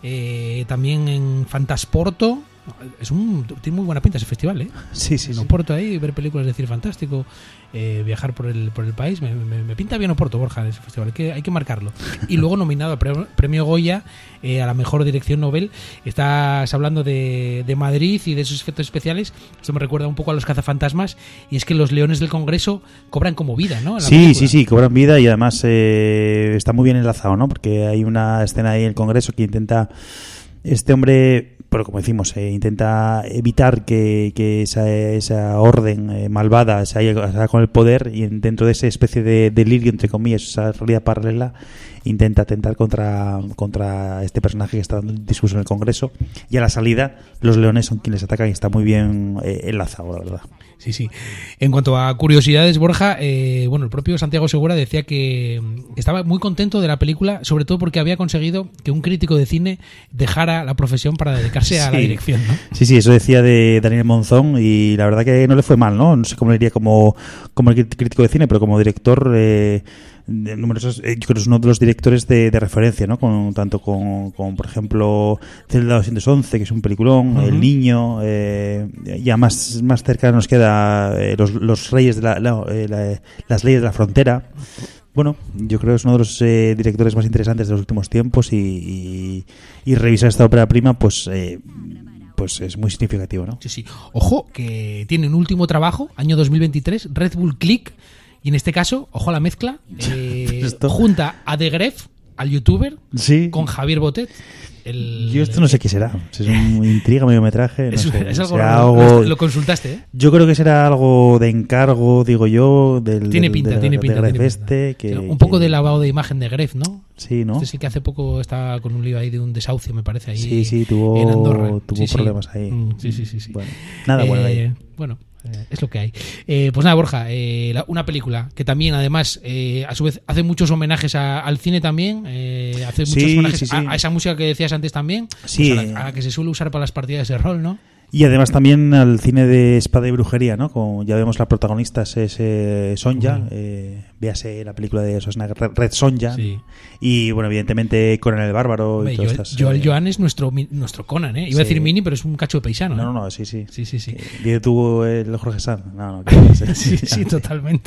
eh, también en Fantasporto. Es un, tiene muy buena pinta ese festival, ¿eh? Sí, sí, en sí. Oporto ahí, ver películas de cine fantástico, eh, viajar por el por el país, me, me, me pinta bien Oporto, Borja, ese festival, hay que, hay que marcarlo. Y luego nominado al pre- premio Goya eh, a la mejor dirección Nobel. Estás hablando de, de Madrid y de esos efectos especiales. Esto me recuerda un poco a los cazafantasmas, y es que los leones del Congreso cobran como vida, ¿no? En la Sí, película. sí, sí, cobran vida, y además eh, está muy bien enlazado, ¿no? Porque hay una escena ahí en el Congreso que intenta este hombre, pero como decimos, eh, intenta evitar que, que esa, esa orden eh, malvada se haya, se haga con el poder, y en- dentro de esa especie de delirio, entre comillas, esa realidad paralela, intenta atentar contra, contra este personaje que está dando un discurso en el Congreso, y a la salida los leones son quienes atacan, y está muy bien eh, enlazado, la verdad. Sí, sí. En cuanto a curiosidades, Borja, eh, bueno, el propio Santiago Segura decía que estaba muy contento de la película, sobre todo porque había conseguido que un crítico de cine dejara la profesión para dedicarse a la Sí. dirección, ¿no? Sí, sí, eso decía de Daniel Monzón, y la verdad que no le fue mal, ¿no? No sé cómo le diría como, como el crítico de cine, pero como director, eh, de numerosos, eh, yo creo que es uno de los directores de, de referencia, ¿no? Con, tanto con, con, por ejemplo, Celda doscientos once, que es un peliculón, Uh-huh. El Niño, eh, ya más, más cerca nos queda eh, los, los Reyes de la, la- eh, la- las Leyes de la Frontera. Bueno, yo creo que es uno de los eh, directores más interesantes de los últimos tiempos, y, y, y revisar esta ópera prima, pues eh, pues es muy significativo, ¿no? Sí, sí. Ojo, que tiene un último trabajo, año dos mil veintitrés, Red Bull Click, y en este caso, ojo a la mezcla, eh, Esto- junta a The Gref, al youtuber, Sí. con Javier Botet. El, Yo esto no sé qué será. Si es un intriga, mediometraje, no es, sé. es algo, Será raro. algo- Lo, lo consultaste, ¿eh? Yo creo que será algo de encargo, digo yo, del Tiene del- pinta, del- tiene del pinta. Gref tiene este, pinta. que, O sea, un poco que- de lavado de imagen de Gref, ¿no? Sí, ¿no? Este sí que hace poco estaba con un lío ahí de un desahucio, me parece, ahí Sí, sí, tuvo, en Andorra. tuvo Sí, sí. problemas ahí. Mm, Sí, sí, sí. sí. Bueno, nada bueno Eh, ahí. Bueno, eh, es lo que hay. Eh, pues nada, Borja, eh, la- una película que también, además, eh, a su vez, hace muchos homenajes a- al cine también, eh, hace muchos Sí, homenajes sí, sí. A, a esa música que decías antes también, Sí. pues a, la, a la que se suele usar para las partidas de rol, ¿no? Y además también al cine de espada y brujería, ¿no? Como ya vemos, la protagonista es, es, eh, Sonja, Ujú. eh, véase la película de Schwarzenegger, Red, Red Sonja. Sí. Y bueno, evidentemente Conan el Bárbaro Hombre, y todas Joel, estas. Joel eh, Joan es nuestro, mi- nuestro Conan, ¿eh? Iba a Sí. decir mini, pero es un cacho de paisano. No, ¿eh? no, no, sí, sí. Sí, sí, sí. Eh, Dile tú el Jorge Sanz. No, no, que no sé. Sí, sí, totalmente.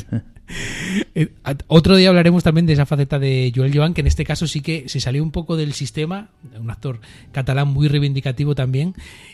Eh, a- Otro día hablaremos también de esa faceta de Joel Joan, que en este caso sí que se salió un poco del sistema, un actor catalán muy reivindicativo también,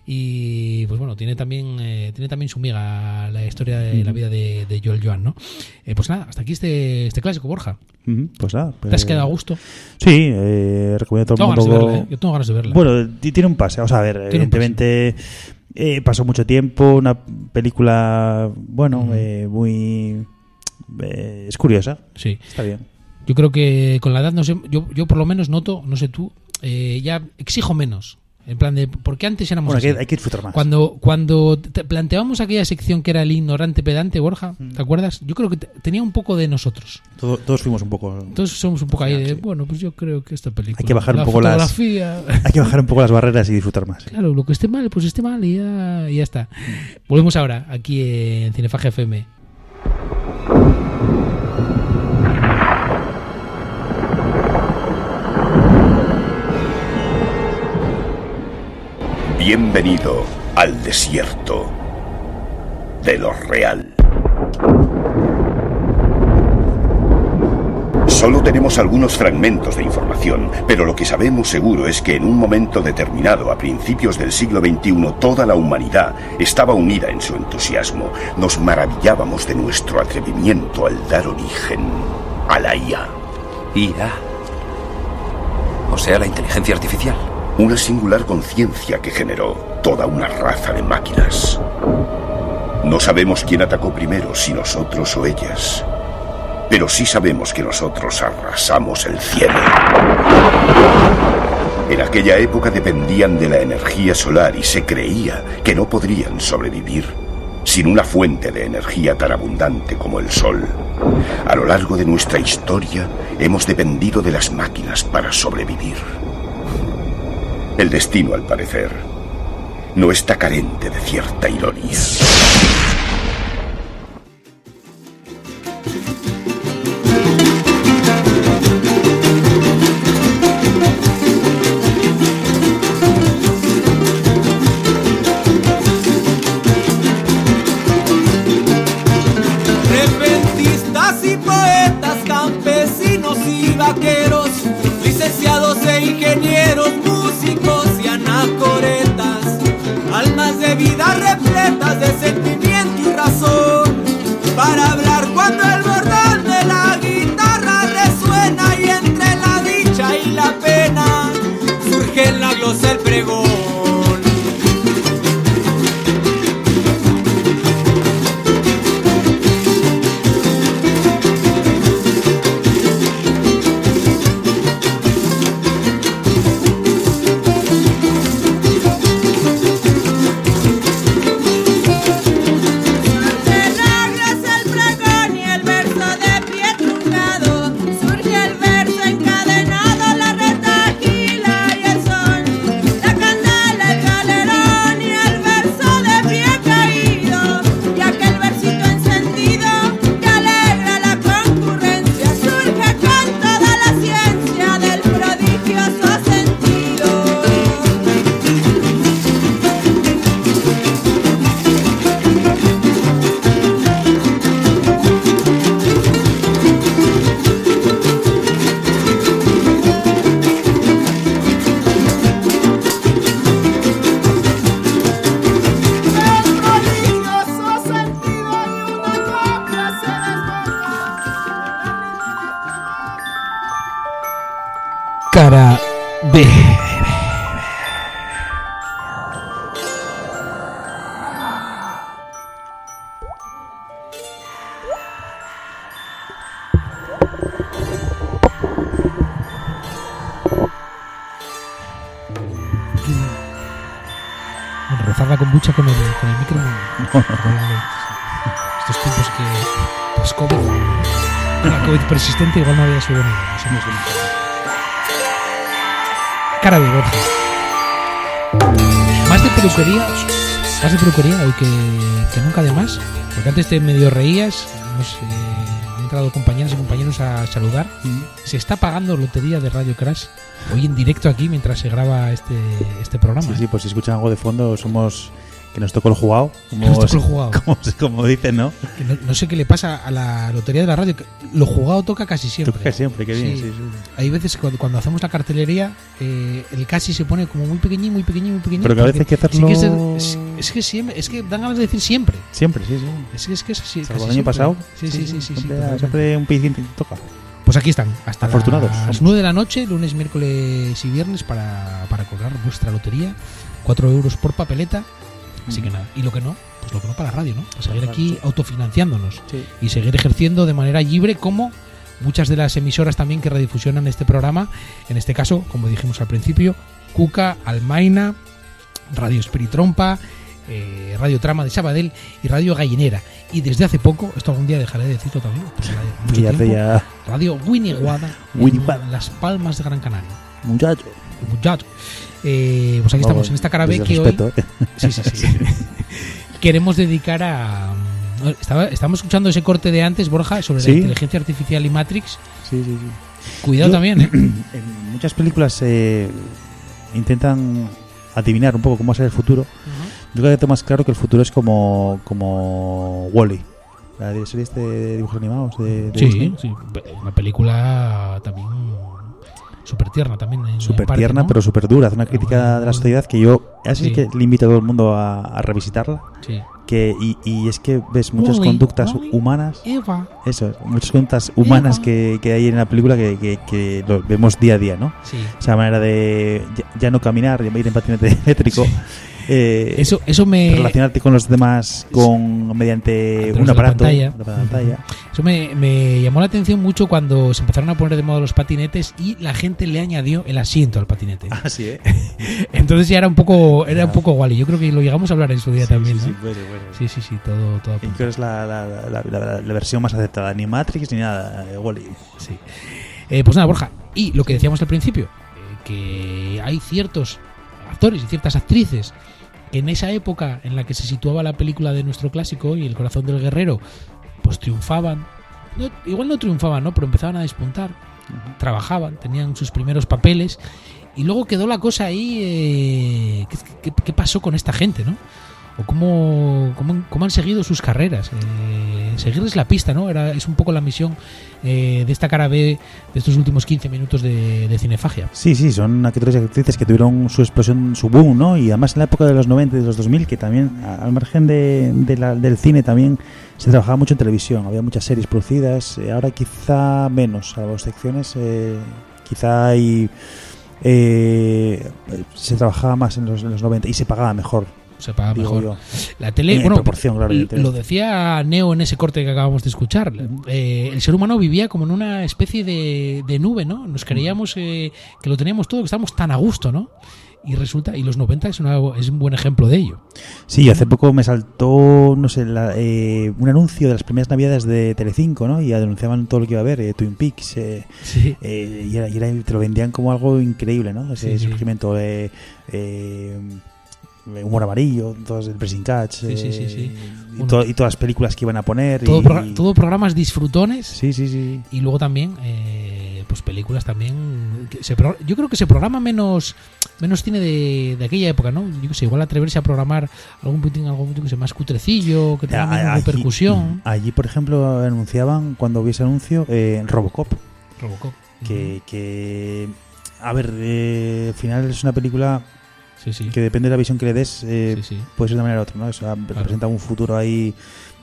y pues bueno, tiene también eh, tiene también su miga la historia de la vida de, de Joel Joan, ¿no? Eh, pues nada, hasta aquí este, este clásico, Borja. Ujú, Pues nada. ¿Te has pues- quedado a gusto? Sí, eh, recomiendo a todo Tengo el ganas de mundo. verla, ¿eh? Yo tengo ganas de verla. Bueno, ti- tiene un pase. O sea, a ver, Tiene un pase. evidentemente eh, pasó mucho tiempo. Una película, bueno, Ujú. eh, muy. eh, es curiosa. Sí. Está bien. Yo creo que con la edad, no sé, yo, yo por lo menos noto, no sé tú, eh, ya exijo menos. En plan de, porque antes éramos Bueno, hay así. que, hay que disfrutar más. Cuando, cuando te planteábamos aquella sección que era el ignorante pedante, Borja, ¿te acuerdas? Yo creo que te- tenía un poco de nosotros. Todo- todos fuimos un poco. Entonces somos un poco ahí de, Sí. bueno, pues yo creo que esta película... Hay que bajar la un poco las- fotografía, Hay que bajar un poco las barreras y disfrutar más. claro, lo que esté mal, pues esté mal y ya, y ya está. Volvemos ahora, aquí en Cinefagia F M. Bienvenido al desierto de lo real. Solo tenemos algunos fragmentos de información, pero lo que sabemos seguro es que en un momento determinado, a principios del siglo veintiuno, toda la humanidad estaba unida en su entusiasmo. Nos maravillábamos de nuestro atrevimiento al dar origen a la I A. I A. O sea, la inteligencia artificial. Una singular conciencia que generó toda una raza de máquinas. No sabemos quién atacó primero, si nosotros o ellas. Pero sí sabemos que nosotros arrasamos el cielo. En aquella época dependían de la energía solar y se creía que no podrían sobrevivir sin una fuente de energía tan abundante como el sol. A lo largo de nuestra historia hemos dependido de las máquinas para sobrevivir. El destino, al parecer, no está carente de cierta ironía. Repentistas y poetas, campesinos y vaqueros, licenciados e ingenieros, músicos y anacoretas, almas de vida repletas de sentimiento y razón, para hablar cuando el bordón de la guitarra resuena y entre la dicha y la pena surge en la glosa el pregón. Cara B. Bueno, rozar la kombucha con el, con el micro. Estos tiempos que pues COVID, una COVID persistente, igual no había sido buena idea. No sé, no sé. Cara de Borja. Más de peluquería, más de peluquería hoy que, que nunca, además, porque antes te medio reías, hemos, eh, han entrado compañeras y compañeros a saludar. Mm. Se está pagando lotería de Radio Crash hoy en directo aquí mientras se graba este este programa. Sí, sí, pues si escuchan algo de fondo, somos que nos tocó el jugado, como, nos tocó el jugado. Como, como dicen, ¿no? Que no, no sé qué le pasa a la lotería de la radio, que lo jugado toca casi siempre. Toca siempre, qué bien, sí, sí, sí. Hay veces que cuando, cuando hacemos la cartelería, eh, el casi se pone como muy pequeñín, muy pequeñín, muy pequeñín. Pero que a veces hay que hacerlo. Sí que es, es, es que siempre, es que dan ganas de decir siempre. Siempre, sí, sí. Es que es que es así. El año pasado. Sí, sí, sí, sí. sí, siempre, sí, siempre un pedicín toca. Pues aquí están, hasta Afortunados. las nueve de la noche, lunes, miércoles y viernes, para, para cobrar vuestra lotería. cuatro euros por papeleta. Así que nada, y lo que no, pues lo que no para la radio, ¿no? Para seguir aquí autofinanciándonos, sí, y seguir ejerciendo de manera libre como muchas de las emisoras también que redifusionan este programa. En este caso, como dijimos al principio, Cuca, Almaina, Radio Espiritrompa, eh, Radio Trama de Sabadell y Radio Gallinera. Y desde hace poco, esto algún día dejaré de decirlo también, pues mucho ya tiempo, ya... Radio Guiniguada en Las Palmas de Gran Canaria. Muchacho. Muchacho. Eh, pues aquí estamos, en esta cara B que respeto, hoy... ¿eh? Sí, sí, sí. Queremos dedicar a... Estaba, estábamos escuchando ese corte de antes, Borja, sobre ¿sí? la inteligencia artificial y Matrix. Sí, sí, sí. Cuidado Yo, también, ¿eh? En muchas películas eh, intentan adivinar un poco cómo va a ser el futuro. Uh-huh. Yo creo que tengo más claro que el futuro es como, como Wall-E. La de series de dibujos animados de, de sí, Disney. sí, una película también súper tierna también. Súper tierna, ¿no? Pero súper dura. Hace una crítica de la sociedad que yo así sí. que le invito a todo el mundo a, a revisitarla. Sí. Que, y, y es que ves muchas Wally, conductas Wally, humanas. Eva. Eso, muchas conductas humanas que, que hay en la película que, que, que lo vemos día a día, ¿no? Sí. Esa manera de ya, ya no caminar, ya ir en patinete eléctrico. Sí. Eh, eso, eso me relacionarte con los demás con mediante un aparato, pantalla. una pantalla. Eso me, me llamó la atención mucho cuando se empezaron a poner de moda los patinetes y la gente le añadió el asiento al patinete. Ah, sí, ¿eh? Entonces ya era un poco era un poco Wally. Yo creo que lo llegamos a hablar en su día sí, también, sí, ¿no? Sí, bueno, bueno. sí, sí, sí, todo, todo. Y que es la, la, la, la, la versión más aceptada, ni Matrix ni nada, eh, Wally. Sí. Eh, pues nada, Borja. Y lo que decíamos al principio, eh, que hay ciertos actores y ciertas actrices que en esa época en la que se situaba la película de nuestro clásico y El corazón del guerrero, pues triunfaban. No, igual no triunfaban, ¿no? Pero empezaban a despuntar. Uh-huh. Trabajaban, tenían sus primeros papeles. Y luego quedó la cosa ahí. Eh, ¿qué, qué, ¿Qué pasó con esta gente, no? O cómo, cómo, cómo han seguido sus carreras. Eh, seguirles la pista, ¿no? Era, es un poco la misión eh, de esta cara B de estos últimos quince minutos de, de Cinefagia. Sí, sí, son actores y actrices que tuvieron su explosión, su boom, ¿no? Y además en la época de los noventa y de los dos mil, que también, al margen de, de la, del cine, también se trabajaba mucho en televisión. Había muchas series producidas. Eh, ahora quizá menos, a las secciones. Eh, quizá hay, eh, se trabajaba más en los, en los noventa y se pagaba mejor. Se paga mejor. Yo. La tele, en bueno, proporción, claro, lo decía Neo en ese corte que acabamos de escuchar. Eh, el ser humano vivía como en una especie de, de nube, ¿no? Nos creíamos eh, que lo teníamos todo, que estábamos tan a gusto, ¿no? Y resulta, y los noventa es, una, es un buen ejemplo de ello. Sí, hace poco me saltó, no sé, la, eh, un anuncio de las primeras navidades de Telecinco, ¿no? Y anunciaban todo lo que iba a haber, eh, Twin Peaks, eh, sí. eh, y, era, y era, te lo vendían como algo increíble, ¿no? Ese sí, surgimiento de... Eh, Humor Amarillo, todos el Pressing Catch, sí, sí, sí, sí. Y, to- y todas las películas que iban a poner. Todo, y, pro- todo programas disfrutones. Sí, sí, sí. Y luego también, eh, pues películas también. Que se pro- yo creo que se programa menos menos cine de, de aquella época, ¿no? Yo que sé, igual atreverse a programar algún putín, algún putín que sea más cutrecillo, que tenga menos allí, repercusión. Allí, por ejemplo, anunciaban, cuando hubiese anuncio, eh, Robocop. Robocop. Que, uh-huh. que a ver, eh, al final es una película... Sí, sí. Que depende de la visión que le des, eh, sí, sí. puede ser de una manera u otra, ¿no? Eso claro. representa un futuro ahí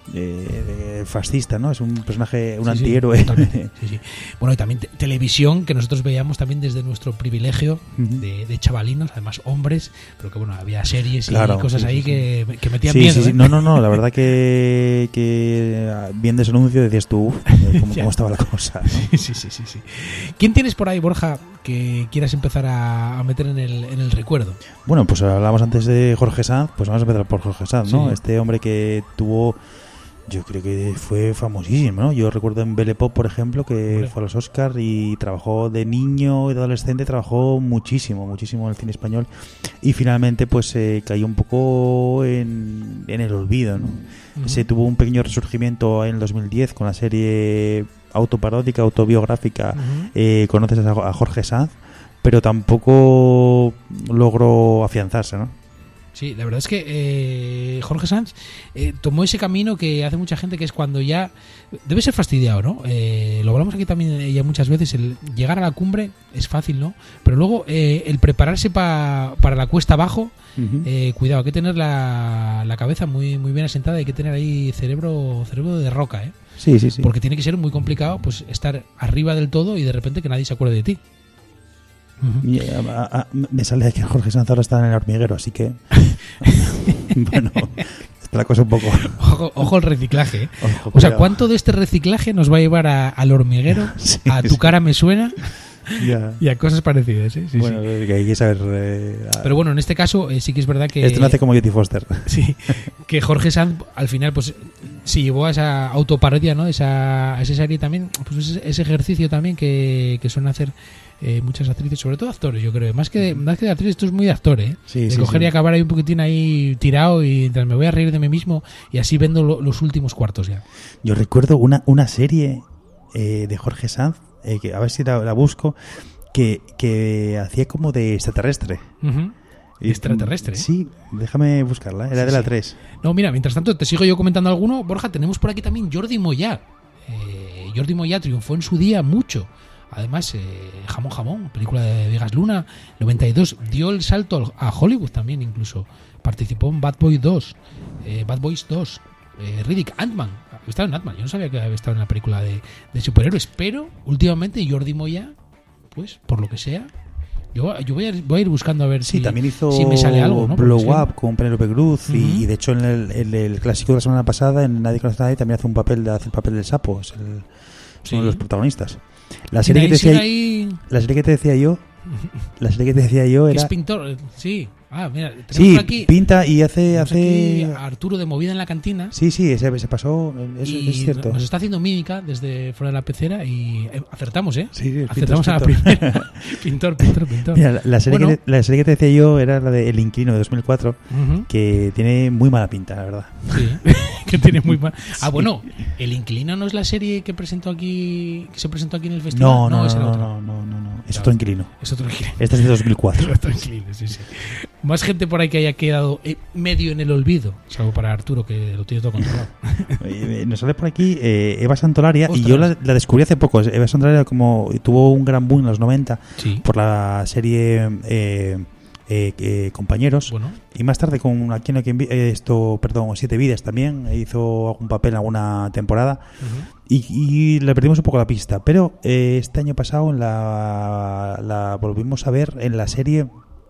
eh, de fascista, ¿no? Es un personaje, un sí, antihéroe. Sí, sí, sí. Bueno, y también te- televisión, que nosotros veíamos también desde nuestro privilegio uh-huh. de, de chavalinos, además hombres, pero que bueno, había series claro, y cosas sí, ahí sí, que, sí. que metían sí, miedo. Sí, sí. ¿eh? No, no, no, la verdad que, que viendo ese anuncio decías tú cómo, cómo estaba la cosa, ¿no? sí, sí, sí, sí, sí. ¿Quién tienes por ahí, Borja, que quieras empezar a, a meter en el, en el recuerdo? Bueno, pues hablábamos antes de Jorge Sanz, pues vamos a empezar por Jorge Sanz, ¿no? Sí. Este hombre que tuvo, yo creo que fue famosísimo, ¿no? Yo recuerdo en Belle Pop, por ejemplo, que Hombre. fue a los Oscars y trabajó de niño y de adolescente, trabajó muchísimo, muchísimo en el cine español y finalmente pues eh, cayó un poco en, en el olvido, ¿no? Uh-huh. Se tuvo un pequeño resurgimiento en el dos mil diez con la serie autoparódica, autobiográfica, uh-huh. eh, Conoces a, a Jorge Sanz, pero tampoco logró afianzarse, ¿no? Sí, la verdad es que eh, Jorge Sanz eh, tomó ese camino que hace mucha gente, que es cuando ya debe ser fastidiado, ¿no? Eh, lo hablamos aquí también ya muchas veces, el llegar a la cumbre es fácil, ¿no? Pero luego eh, el prepararse pa, para la cuesta abajo, uh-huh. eh, cuidado, hay que tener la, la cabeza muy muy bien asentada, hay que tener ahí cerebro cerebro de roca, ¿eh? Sí, sí, sí. Porque tiene que ser muy complicado pues estar arriba del todo y de repente que nadie se acuerde de ti. Uh-huh. Y, a, a, a, me sale que Jorge Sanz ahora está en el hormiguero, así que bueno, está la cosa un poco ojo, ojo al reciclaje, ¿eh? Ojo, o sea, ¿cuánto de este reciclaje nos va a llevar a, al hormiguero? Sí, a Tu sí. cara me suena ya. Y a cosas parecidas, ¿eh? Sí, bueno, sí. que hay que saber eh, pero bueno, en este caso eh, sí que es verdad que esto nace como Jodie Foster. Sí, que Jorge Sanz al final pues sí llevó a esa autoparodia, ¿no? Esa, a esa serie también, pues ese, ese ejercicio también que, que suelen hacer eh, muchas actrices, sobre todo actores, yo creo. Más que de, más que de actrices, esto es muy de actor, ¿eh? Sí, de sí, coger sí. y acabar ahí un poquitín ahí tirado y me voy a reír de mí mismo y así vendo lo, los últimos cuartos ya. Yo recuerdo una, una serie eh, de Jorge Sanz, eh, que a ver si la, la busco, que, que hacía como de extraterrestre. Uh-huh. extraterrestre. ¿eh? Sí, déjame buscarla, era sí, de la sí. tres. No, mira, mientras tanto, te sigo yo comentando alguno. Borja, tenemos por aquí también Jordi Moyá. Eh, Jordi Moyá triunfó en su día mucho. Además, eh, Jamón Jamón, película de Vegas Luna, noventa y dos, dio el salto a Hollywood también incluso. Participó en Bad Boy dos, eh, Bad Boys dos, eh, Riddick, Ant-Man. Estaba en Ant-Man, yo no sabía que había estado en la película de, de superhéroes, pero últimamente Jordi Moyá, pues por lo que sea, yo, yo voy, a, voy a ir buscando a ver sí, si, también hizo si me sale algo, ¿no? Blow sí. Up con Penélope Cruz, uh-huh. y, y de hecho en el, el, el clásico de la semana pasada, en Nadie conoce a nadie, también hace un papel, hace el papel del sapo, es el, sí. uno de los protagonistas. La serie, que te decía, ahí... la serie que te decía yo, la serie que te decía yo era... Es pintor, sí. Ah, mira, tenemos sí, por aquí, pinta y hace... hace... Aquí a Arturo de Movida en la Cantina. Sí, sí, ese se pasó, eso y es cierto. Nos está haciendo mímica desde fuera de la pecera y eh, acertamos, ¿eh? Sí, sí, acertamos pintor, a la primera. pintor, pintor, pintor. Mira, la, la, serie bueno. que te, la serie que te decía yo era la de El Inquilino de dos mil cuatro, uh-huh. que tiene muy mala pinta, la verdad. Sí, que tiene muy mala... Ah, sí. Bueno, El Inquilino no es la serie que presentó aquí, que se presentó aquí en el festival. No, no, no, es no, no, no, no, no, no, es claro. otro inquilino. Es otro inquilino. Este es de dos mil cuatro. Es otro inquilino, sí, sí. Más gente por ahí que haya quedado medio en el olvido, salvo para Arturo, que lo tiene todo controlado. Nos sale por aquí eh, Eva Santolaria. Ostras. Y yo la, la descubrí hace poco. Eva Santolaria como tuvo un gran boom en los noventa, sí. por la serie eh, eh, eh, Compañeros, bueno. y más tarde con aquí no quien eh, esto, perdón, Siete Vidas también hizo algún papel en alguna temporada. Uh-huh. y, y le perdimos un poco la pista, pero eh, este año pasado la, la volvimos a ver en la serie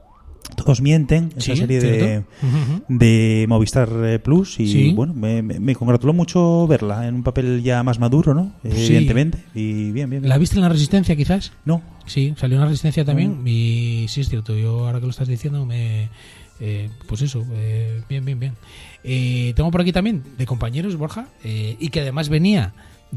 Todos mienten, esa sí, serie de, uh-huh. de Movistar Plus, y sí. bueno, me, me, me congratuló mucho verla en un papel ya más maduro, ¿no? Sí. Evidentemente, y bien, bien, bien. ¿La viste en La Resistencia quizás? No. Sí, salió en La Resistencia también, mm. y sí es cierto, yo ahora que lo estás diciendo me... Eh, pues eso, eh, bien, bien, bien. Eh, tengo por aquí también de Compañeros, Borja, eh, y que además venía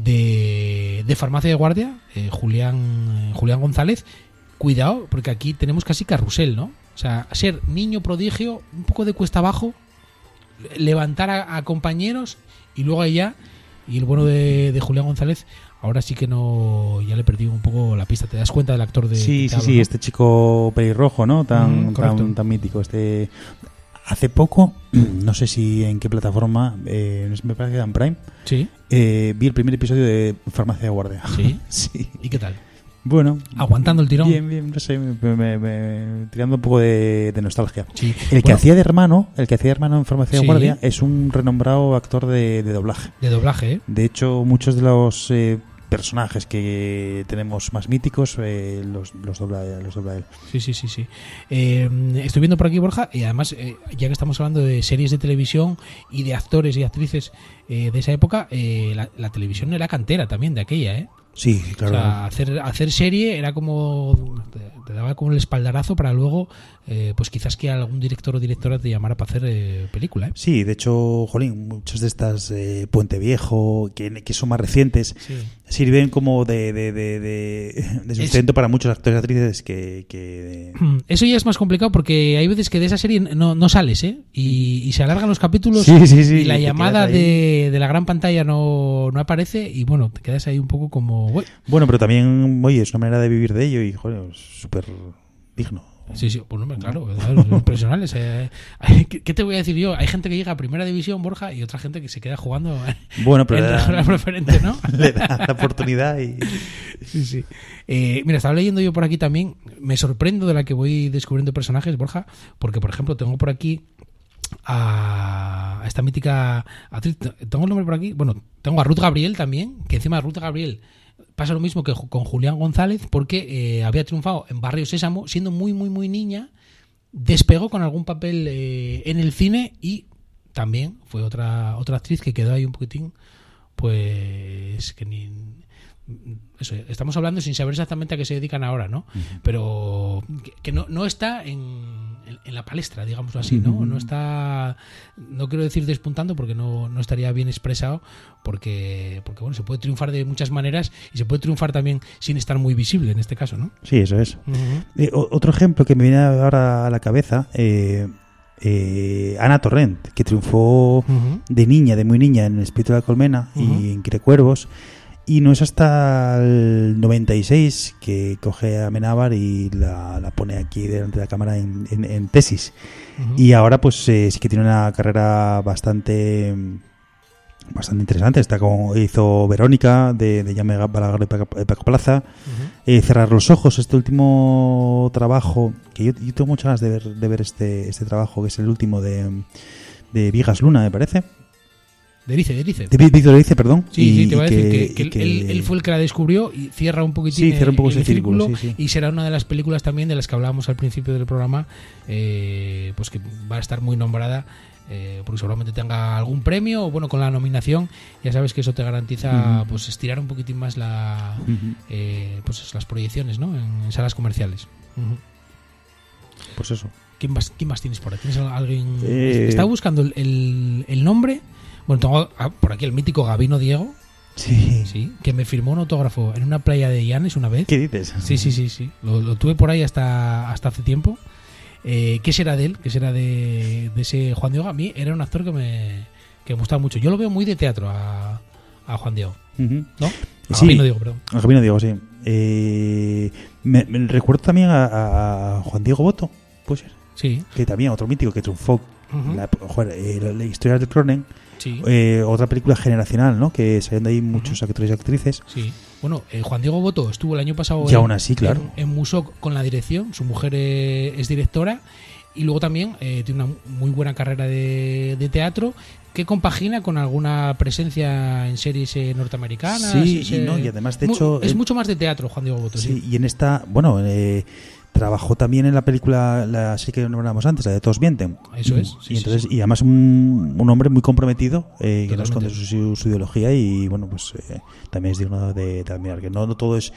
de, de Farmacia de Guardia, eh, Julián, eh, Julián González. Cuidado, porque aquí tenemos casi carrusel, ¿no? O sea, ser niño prodigio, un poco de cuesta abajo, levantar a, a compañeros y luego allá. Y el bueno de, de Julián González, ahora sí que no, ya le perdí un poco la pista. ¿Te das cuenta del actor de Sí, sí, hablo, sí, ¿no? Este chico pelirrojo, ¿no? Tan, mm, tan, tan mítico. Este hace poco, no sé si en qué plataforma, eh, me parece que era en Prime. Sí. Eh, vi el primer episodio de Farmacia de Guardia. Sí. Sí. ¿Y qué tal? Bueno, aguantando el tirón. Bien, bien, no sé, me, me, me, tirando un poco de, de nostalgia. Sí. El que bueno, hacía de hermano, el que hacía de hermano en Farmacia de sí. Guardia es un renombrado actor de, de doblaje. De doblaje, ¿eh? De hecho, muchos de los eh, personajes que tenemos más míticos eh, los, los, dobla, los dobla él. Sí, sí, sí, sí. Eh, estoy viendo por aquí, Borja, y además, eh, ya que estamos hablando de series de televisión y de actores y actrices eh, de esa época, eh, la, la televisión era cantera también de aquella, ¿eh? Sí, claro. O sea, hacer, hacer serie era como... Te, te daba como el espaldarazo para luego, eh, pues quizás que algún director o directora te llamara para hacer eh, película, ¿eh? Sí, de hecho, jolín, muchas de estas eh, Puente Viejo, que, que son más recientes, sí. sirven como de, de, de, de, de sustento es... para muchos actores y actrices que... que... Eso ya es más complicado porque hay veces que de esa serie no, no sales, ¿eh? Y, y se alargan los capítulos sí, sí, sí, y la llamada de, de la gran pantalla no, no aparece y bueno, te quedas ahí un poco como... Uy. Bueno, pero también, oye, es una manera de vivir de ello y, joder, es súper digno. Sí, sí, pues no, claro, claro, son profesionales. Eh, ¿Qué te voy a decir yo? Hay gente que llega a primera división, Borja, y otra gente que se queda jugando bueno, pero en la, la preferente, ¿no? Le da la oportunidad y... Sí, sí. Eh, mira, estaba leyendo yo por aquí también, me sorprendo de la que voy descubriendo personajes, Borja, porque, por ejemplo, tengo por aquí a esta mítica actriz, tengo el nombre por aquí, bueno, tengo a Ruth Gabriel también, que encima de Ruth Gabriel pasa lo mismo que con Julián González, porque eh, había triunfado en Barrio Sésamo, siendo muy, muy, muy niña, despegó con algún papel eh, en el cine y también fue otra otra actriz que quedó ahí un poquitín, pues que ni... Eso, estamos hablando sin saber exactamente a qué se dedican ahora, ¿no? Uh-huh. Pero que, que no, no está en, en, en la palestra, digámoslo así, ¿no? Uh-huh. No está, no quiero decir despuntando porque no, no estaría bien expresado, porque, porque bueno, se puede triunfar de muchas maneras y se puede triunfar también sin estar muy visible en este caso, ¿no? Sí, eso es. Uh-huh. Eh, otro ejemplo que me viene ahora a la cabeza, eh, eh, Ana Torrent, que triunfó uh-huh. de niña, de muy niña en El espíritu de la colmena uh-huh. y en Quiere Cuervos. Y no es hasta el noventa y seis que coge a Amenábar y la, la pone aquí delante de la cámara en, en, en tesis. Uh-huh. Y ahora pues eh, sí que tiene una carrera bastante bastante interesante. Está como hizo Verónica de, de Jaime Balaguer y Paco, Paco Plaza. Uh-huh. eh, Cerrar los ojos, este último trabajo que yo, yo tengo muchas ganas de ver, de ver este, este trabajo, que es el último de, de Vigas Luna, me parece. De Erice, de Erice. De Víctor Erice, perdón. Sí, y, sí, te voy a decir que, que, que, que él, él fue el que la descubrió y cierra un poquitín sí, cierra un poco el, ese el círculo, círculo sí, sí. Y será una de las películas también de las que hablábamos al principio del programa, eh, pues que va a estar muy nombrada, eh, porque seguramente tenga algún premio o bueno, con la nominación ya sabes que eso te garantiza uh-huh. pues estirar un poquitín más la uh-huh. eh, pues las proyecciones, ¿no? En, en salas comerciales. Uh-huh. Pues eso. ¿Quién más, quién más tienes por ahí? ¿Tienes alguien? Eh... Estaba buscando el, el, el nombre. Bueno, tengo por aquí el mítico Gabino Diego. Sí. Sí. Que me firmó un autógrafo en una playa de Llanes una vez. ¿Qué dices? Sí, sí, sí, sí. Lo, lo tuve por ahí hasta, hasta hace tiempo. Eh, ¿Qué será de él? ¿Qué será de, de ese Juan Diego? A mí era un actor que me, que me gustaba mucho. Yo lo veo muy de teatro a, a Juan Diego. Uh-huh. ¿No? A sí, Gabino Diego, perdón. A Gabino Diego, sí. Eh, me, me recuerdo también a, a Juan Diego Boto, puede ser. Sí. Que también otro mítico que triunfó. Uh-huh. la, joder, eh, la, la historia del Cronen. Sí. Eh, otra película generacional, ¿no? Que salen de ahí muchos uh-huh. actores y actrices. Sí. Bueno, eh, Juan Diego Boto estuvo el año pasado y en, aún así, claro. en, en Musoc con la dirección. Su mujer eh, es directora y luego también eh, tiene una muy buena carrera de, de teatro que compagina con alguna presencia en series eh, norteamericanas. Sí, y, y, no, y además, de hecho... Es eh, mucho más de teatro, Juan Diego Boto. Sí, sí. y en esta... Bueno, eh, trabajó también en la película, la serie que nombramos antes, la de Todos Mienten. Eso es. Sí, y entonces sí, sí. y además un, un hombre muy comprometido eh, que no esconde su, su, su ideología y bueno, pues eh, también es digno de, de admirar. Que no, no todo es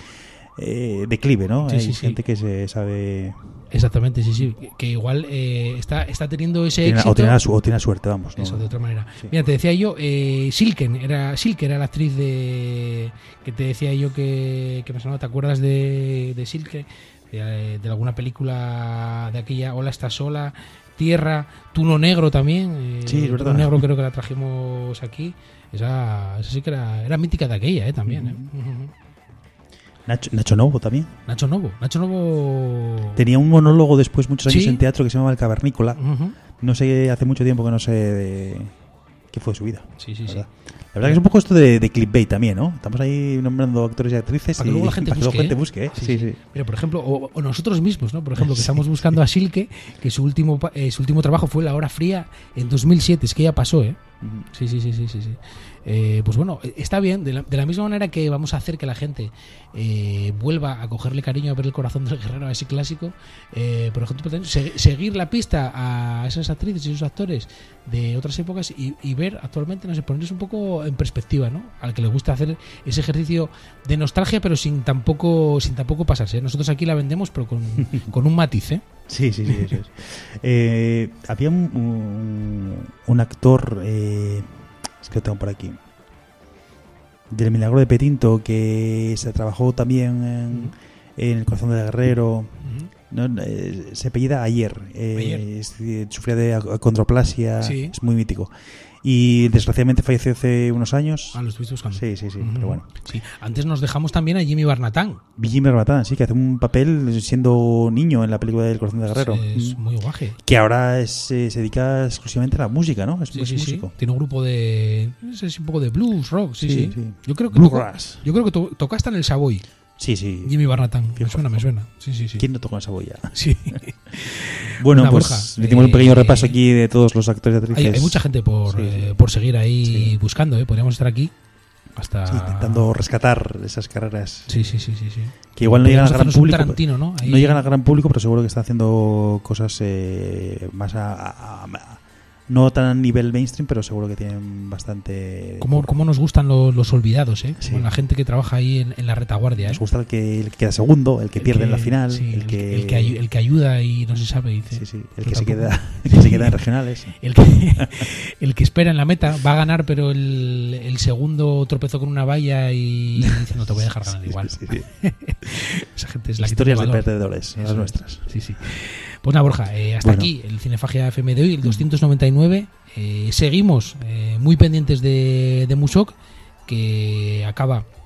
eh, declive, ¿no? Sí, Hay sí, gente sí. que se sabe... Exactamente, sí, sí. Que igual eh, está, está teniendo ese tiene, éxito. O tiene, la, o tiene la suerte, vamos. ¿no? Eso, de otra manera. Sí. Mira, te decía yo, eh, Silken, era, Silke era la actriz de... Que te decía yo que, que me sonaba, ¿te acuerdas de, de Silke? De, de alguna película de aquella Hola está sola, Tierra, Tuno Negro también. Eh, sí, es verdad. Tuno Negro creo que la trajimos aquí. Esa, esa sí que era, era mítica de aquella, eh, también. Uh-huh. Eh. Nacho, Nacho Novo también. Nacho Novo. Nacho Novo. Tenía un monólogo después, muchos años ¿Sí? en teatro, que se llamaba El Cavernícola. Uh-huh. No sé, hace mucho tiempo que no sé de qué fue de su vida. Sí, sí, la sí. verdad. La verdad que es un poco esto de, de clickbait también, ¿no? Estamos ahí nombrando actores y actrices para que y luego la gente para que busque, la gente ¿eh? busque, ¿eh? Sí, Sí, sí. sí. Mira, por ejemplo, o, o nosotros mismos, ¿no? Por ejemplo, que Sí. estamos buscando a Silke, que su último eh, su último trabajo fue La Hora Fría en dos mil siete, es que ya pasó, ¿eh? Uh-huh. Sí, sí, sí, sí, sí. sí. Eh, pues bueno, está bien, de la, de la misma manera que vamos a hacer que la gente eh, vuelva a cogerle cariño a ver El Corazón del Guerrero, a ese clásico, eh, por ejemplo, se, seguir la pista a esas actrices y esos actores de otras épocas y, y ver actualmente, no sé, ponerles un poco en perspectiva, ¿no? Al que le gusta hacer ese ejercicio de nostalgia, pero sin tampoco sin tampoco pasarse, ¿eh? Nosotros aquí la vendemos, pero con, con un matiz, ¿eh? Sí, sí, sí, eso es. Eh, había un, un, un actor, eh, es que lo tengo por aquí, del Milagro de Petinto, que se trabajó también en, en El Corazón del Guerrero. Uh-huh. ¿no? Eh, se apellida Ayer. Eh, Ayer. Es, sufría de acondroplasia, Sí. es muy mítico. Y desgraciadamente falleció hace unos años. Ah, lo estuviste buscando. Sí, sí, sí, Uh-huh. pero bueno. Sí. Antes nos dejamos también a Jimmy Barnatán. Jimmy Barnatán, sí, que hace un papel siendo niño en la película del Corazón del Guerrero. Es muy guaje. Que ahora es, eh, se dedica exclusivamente a la música, ¿no? Es, Sí, es sí, músico. sí. Tiene un grupo de... Es, es un poco de blues, rock, sí, sí. Sí, sí. Yo creo que Bluegrass. tocó, yo creo que to, toca hasta en el Savoy. Sí, sí. Jimmy Barnatán. Fijo, Me suena, me fijo. suena. Sí, sí, sí. ¿Quién no tocó esa boya? Sí. Bueno, Una pues Borja, le dimos un eh, pequeño repaso aquí de todos los actores y actrices. Hay, hay mucha gente por, Sí, sí. eh, por seguir ahí Sí. buscando, ¿eh? Podríamos estar aquí hasta... Sí, intentando rescatar esas carreras. Sí, sí, sí, sí, sí. Que igual no llegan al gran Podríamos hacernos un público. Tarantino, ¿no? Ahí- No llegan al gran público, pero seguro que están haciendo cosas eh, más a, a- a- no tan a nivel mainstream, pero seguro que tienen bastante. ¿Cómo, cómo nos gustan los, los olvidados, eh? Sí. Como la gente que trabaja ahí en, en la retaguardia, ¿eh? Nos gusta el que, el que queda segundo, el que El pierde que- en la final, sí, el, que, el, que ayu- el que ayuda y no se sabe, dice. sí, sí, el Pero que se tampoco- queda, el que se queda en regionales. El que, el que espera en la meta va a ganar, pero el, el segundo tropezó con una valla y dice, no te voy a dejar ganar igual. Sí, sí, sí. Esa gente es la que Historias de tiene valor. perdedores, Eso las es. nuestras. Sí, sí. Pues nada, Borja, eh, hasta Bueno. aquí el Cinefagia F M de hoy, el doscientos noventa y nueve. Eh, seguimos eh, muy pendientes de, de Musoc, que acaba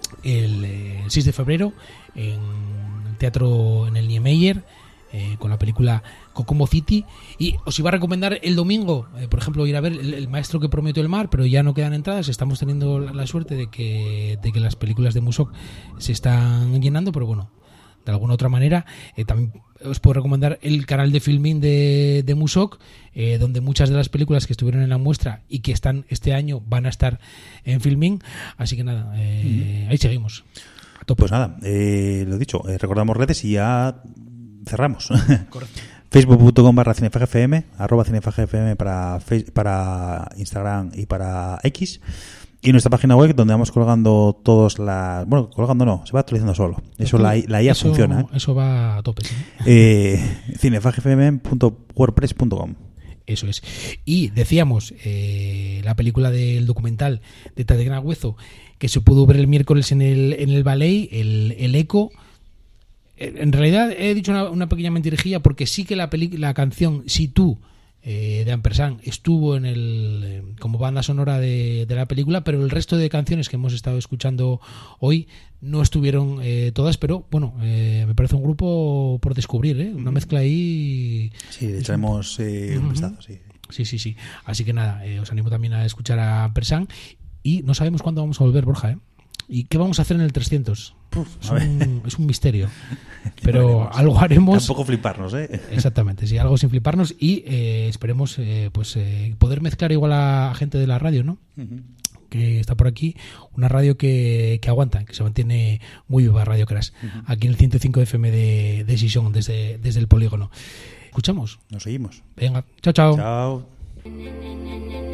el, eh, el seis de febrero en el teatro, en el Niemeyer, eh, con la película Kokomo City. Y os iba a recomendar el domingo, eh, por ejemplo, ir a ver el, el Maestro que prometió el mar, pero ya no quedan entradas. Estamos teniendo la, la suerte de que, de que las películas de Musok se están llenando, pero bueno, de alguna otra manera, eh, también os puedo recomendar el canal de Filmin de, de Musok, eh, donde muchas de las películas que estuvieron en la muestra y que están este año van a estar en Filmin. Así que nada, eh, mm. ahí seguimos. A tope. Pues nada, eh, lo dicho, eh, recordamos redes y ya cerramos. Correcto. facebook punto com barra cinefagfm, arroba cinefagfm para, face, para Instagram y para X. Y nuestra página web donde vamos colgando todos las... Bueno, colgando no, se va actualizando solo. Eso la, la I A eso, funciona. ¿eh? Eso va a tope, sí. Eh, cinefagfm punto wordpress punto com. Eso es. Y decíamos, eh, la película del documental de Tatiana Huezo, que se pudo ver el miércoles en el, en el Ballet, el, el Eco. En realidad he dicho una, una pequeña mentirijilla, porque sí que la, peli, la canción Si tú, Eh, de Ampersand, estuvo en el eh, como banda sonora de, de la película, pero el resto de canciones que hemos estado escuchando hoy no estuvieron eh, todas, pero bueno, eh, me parece un grupo por descubrir, ¿eh? Una mezcla ahí. Sí, le echaremos eh, un vistazo, sí. Sí, sí, sí. Así que nada, eh, os animo también a escuchar a Ampersand, y no sabemos cuándo vamos a volver, Borja, ¿eh? ¿Y qué vamos a hacer en el trescientos? Puf, es, un, es un misterio. Pero algo haremos. Tampoco fliparnos, ¿eh? Exactamente, sí, algo sin fliparnos. Y eh, esperemos eh, pues eh, poder mezclar igual a gente de la radio, ¿no? Uh-huh. Que está por aquí. Una radio que, que aguanta, que se mantiene muy viva, Radio Crash. Uh-huh. Aquí en el ciento cinco F M de, de Xixón, desde, desde el polígono. ¿Escuchamos? Nos seguimos. Venga, chao, chao. Chao.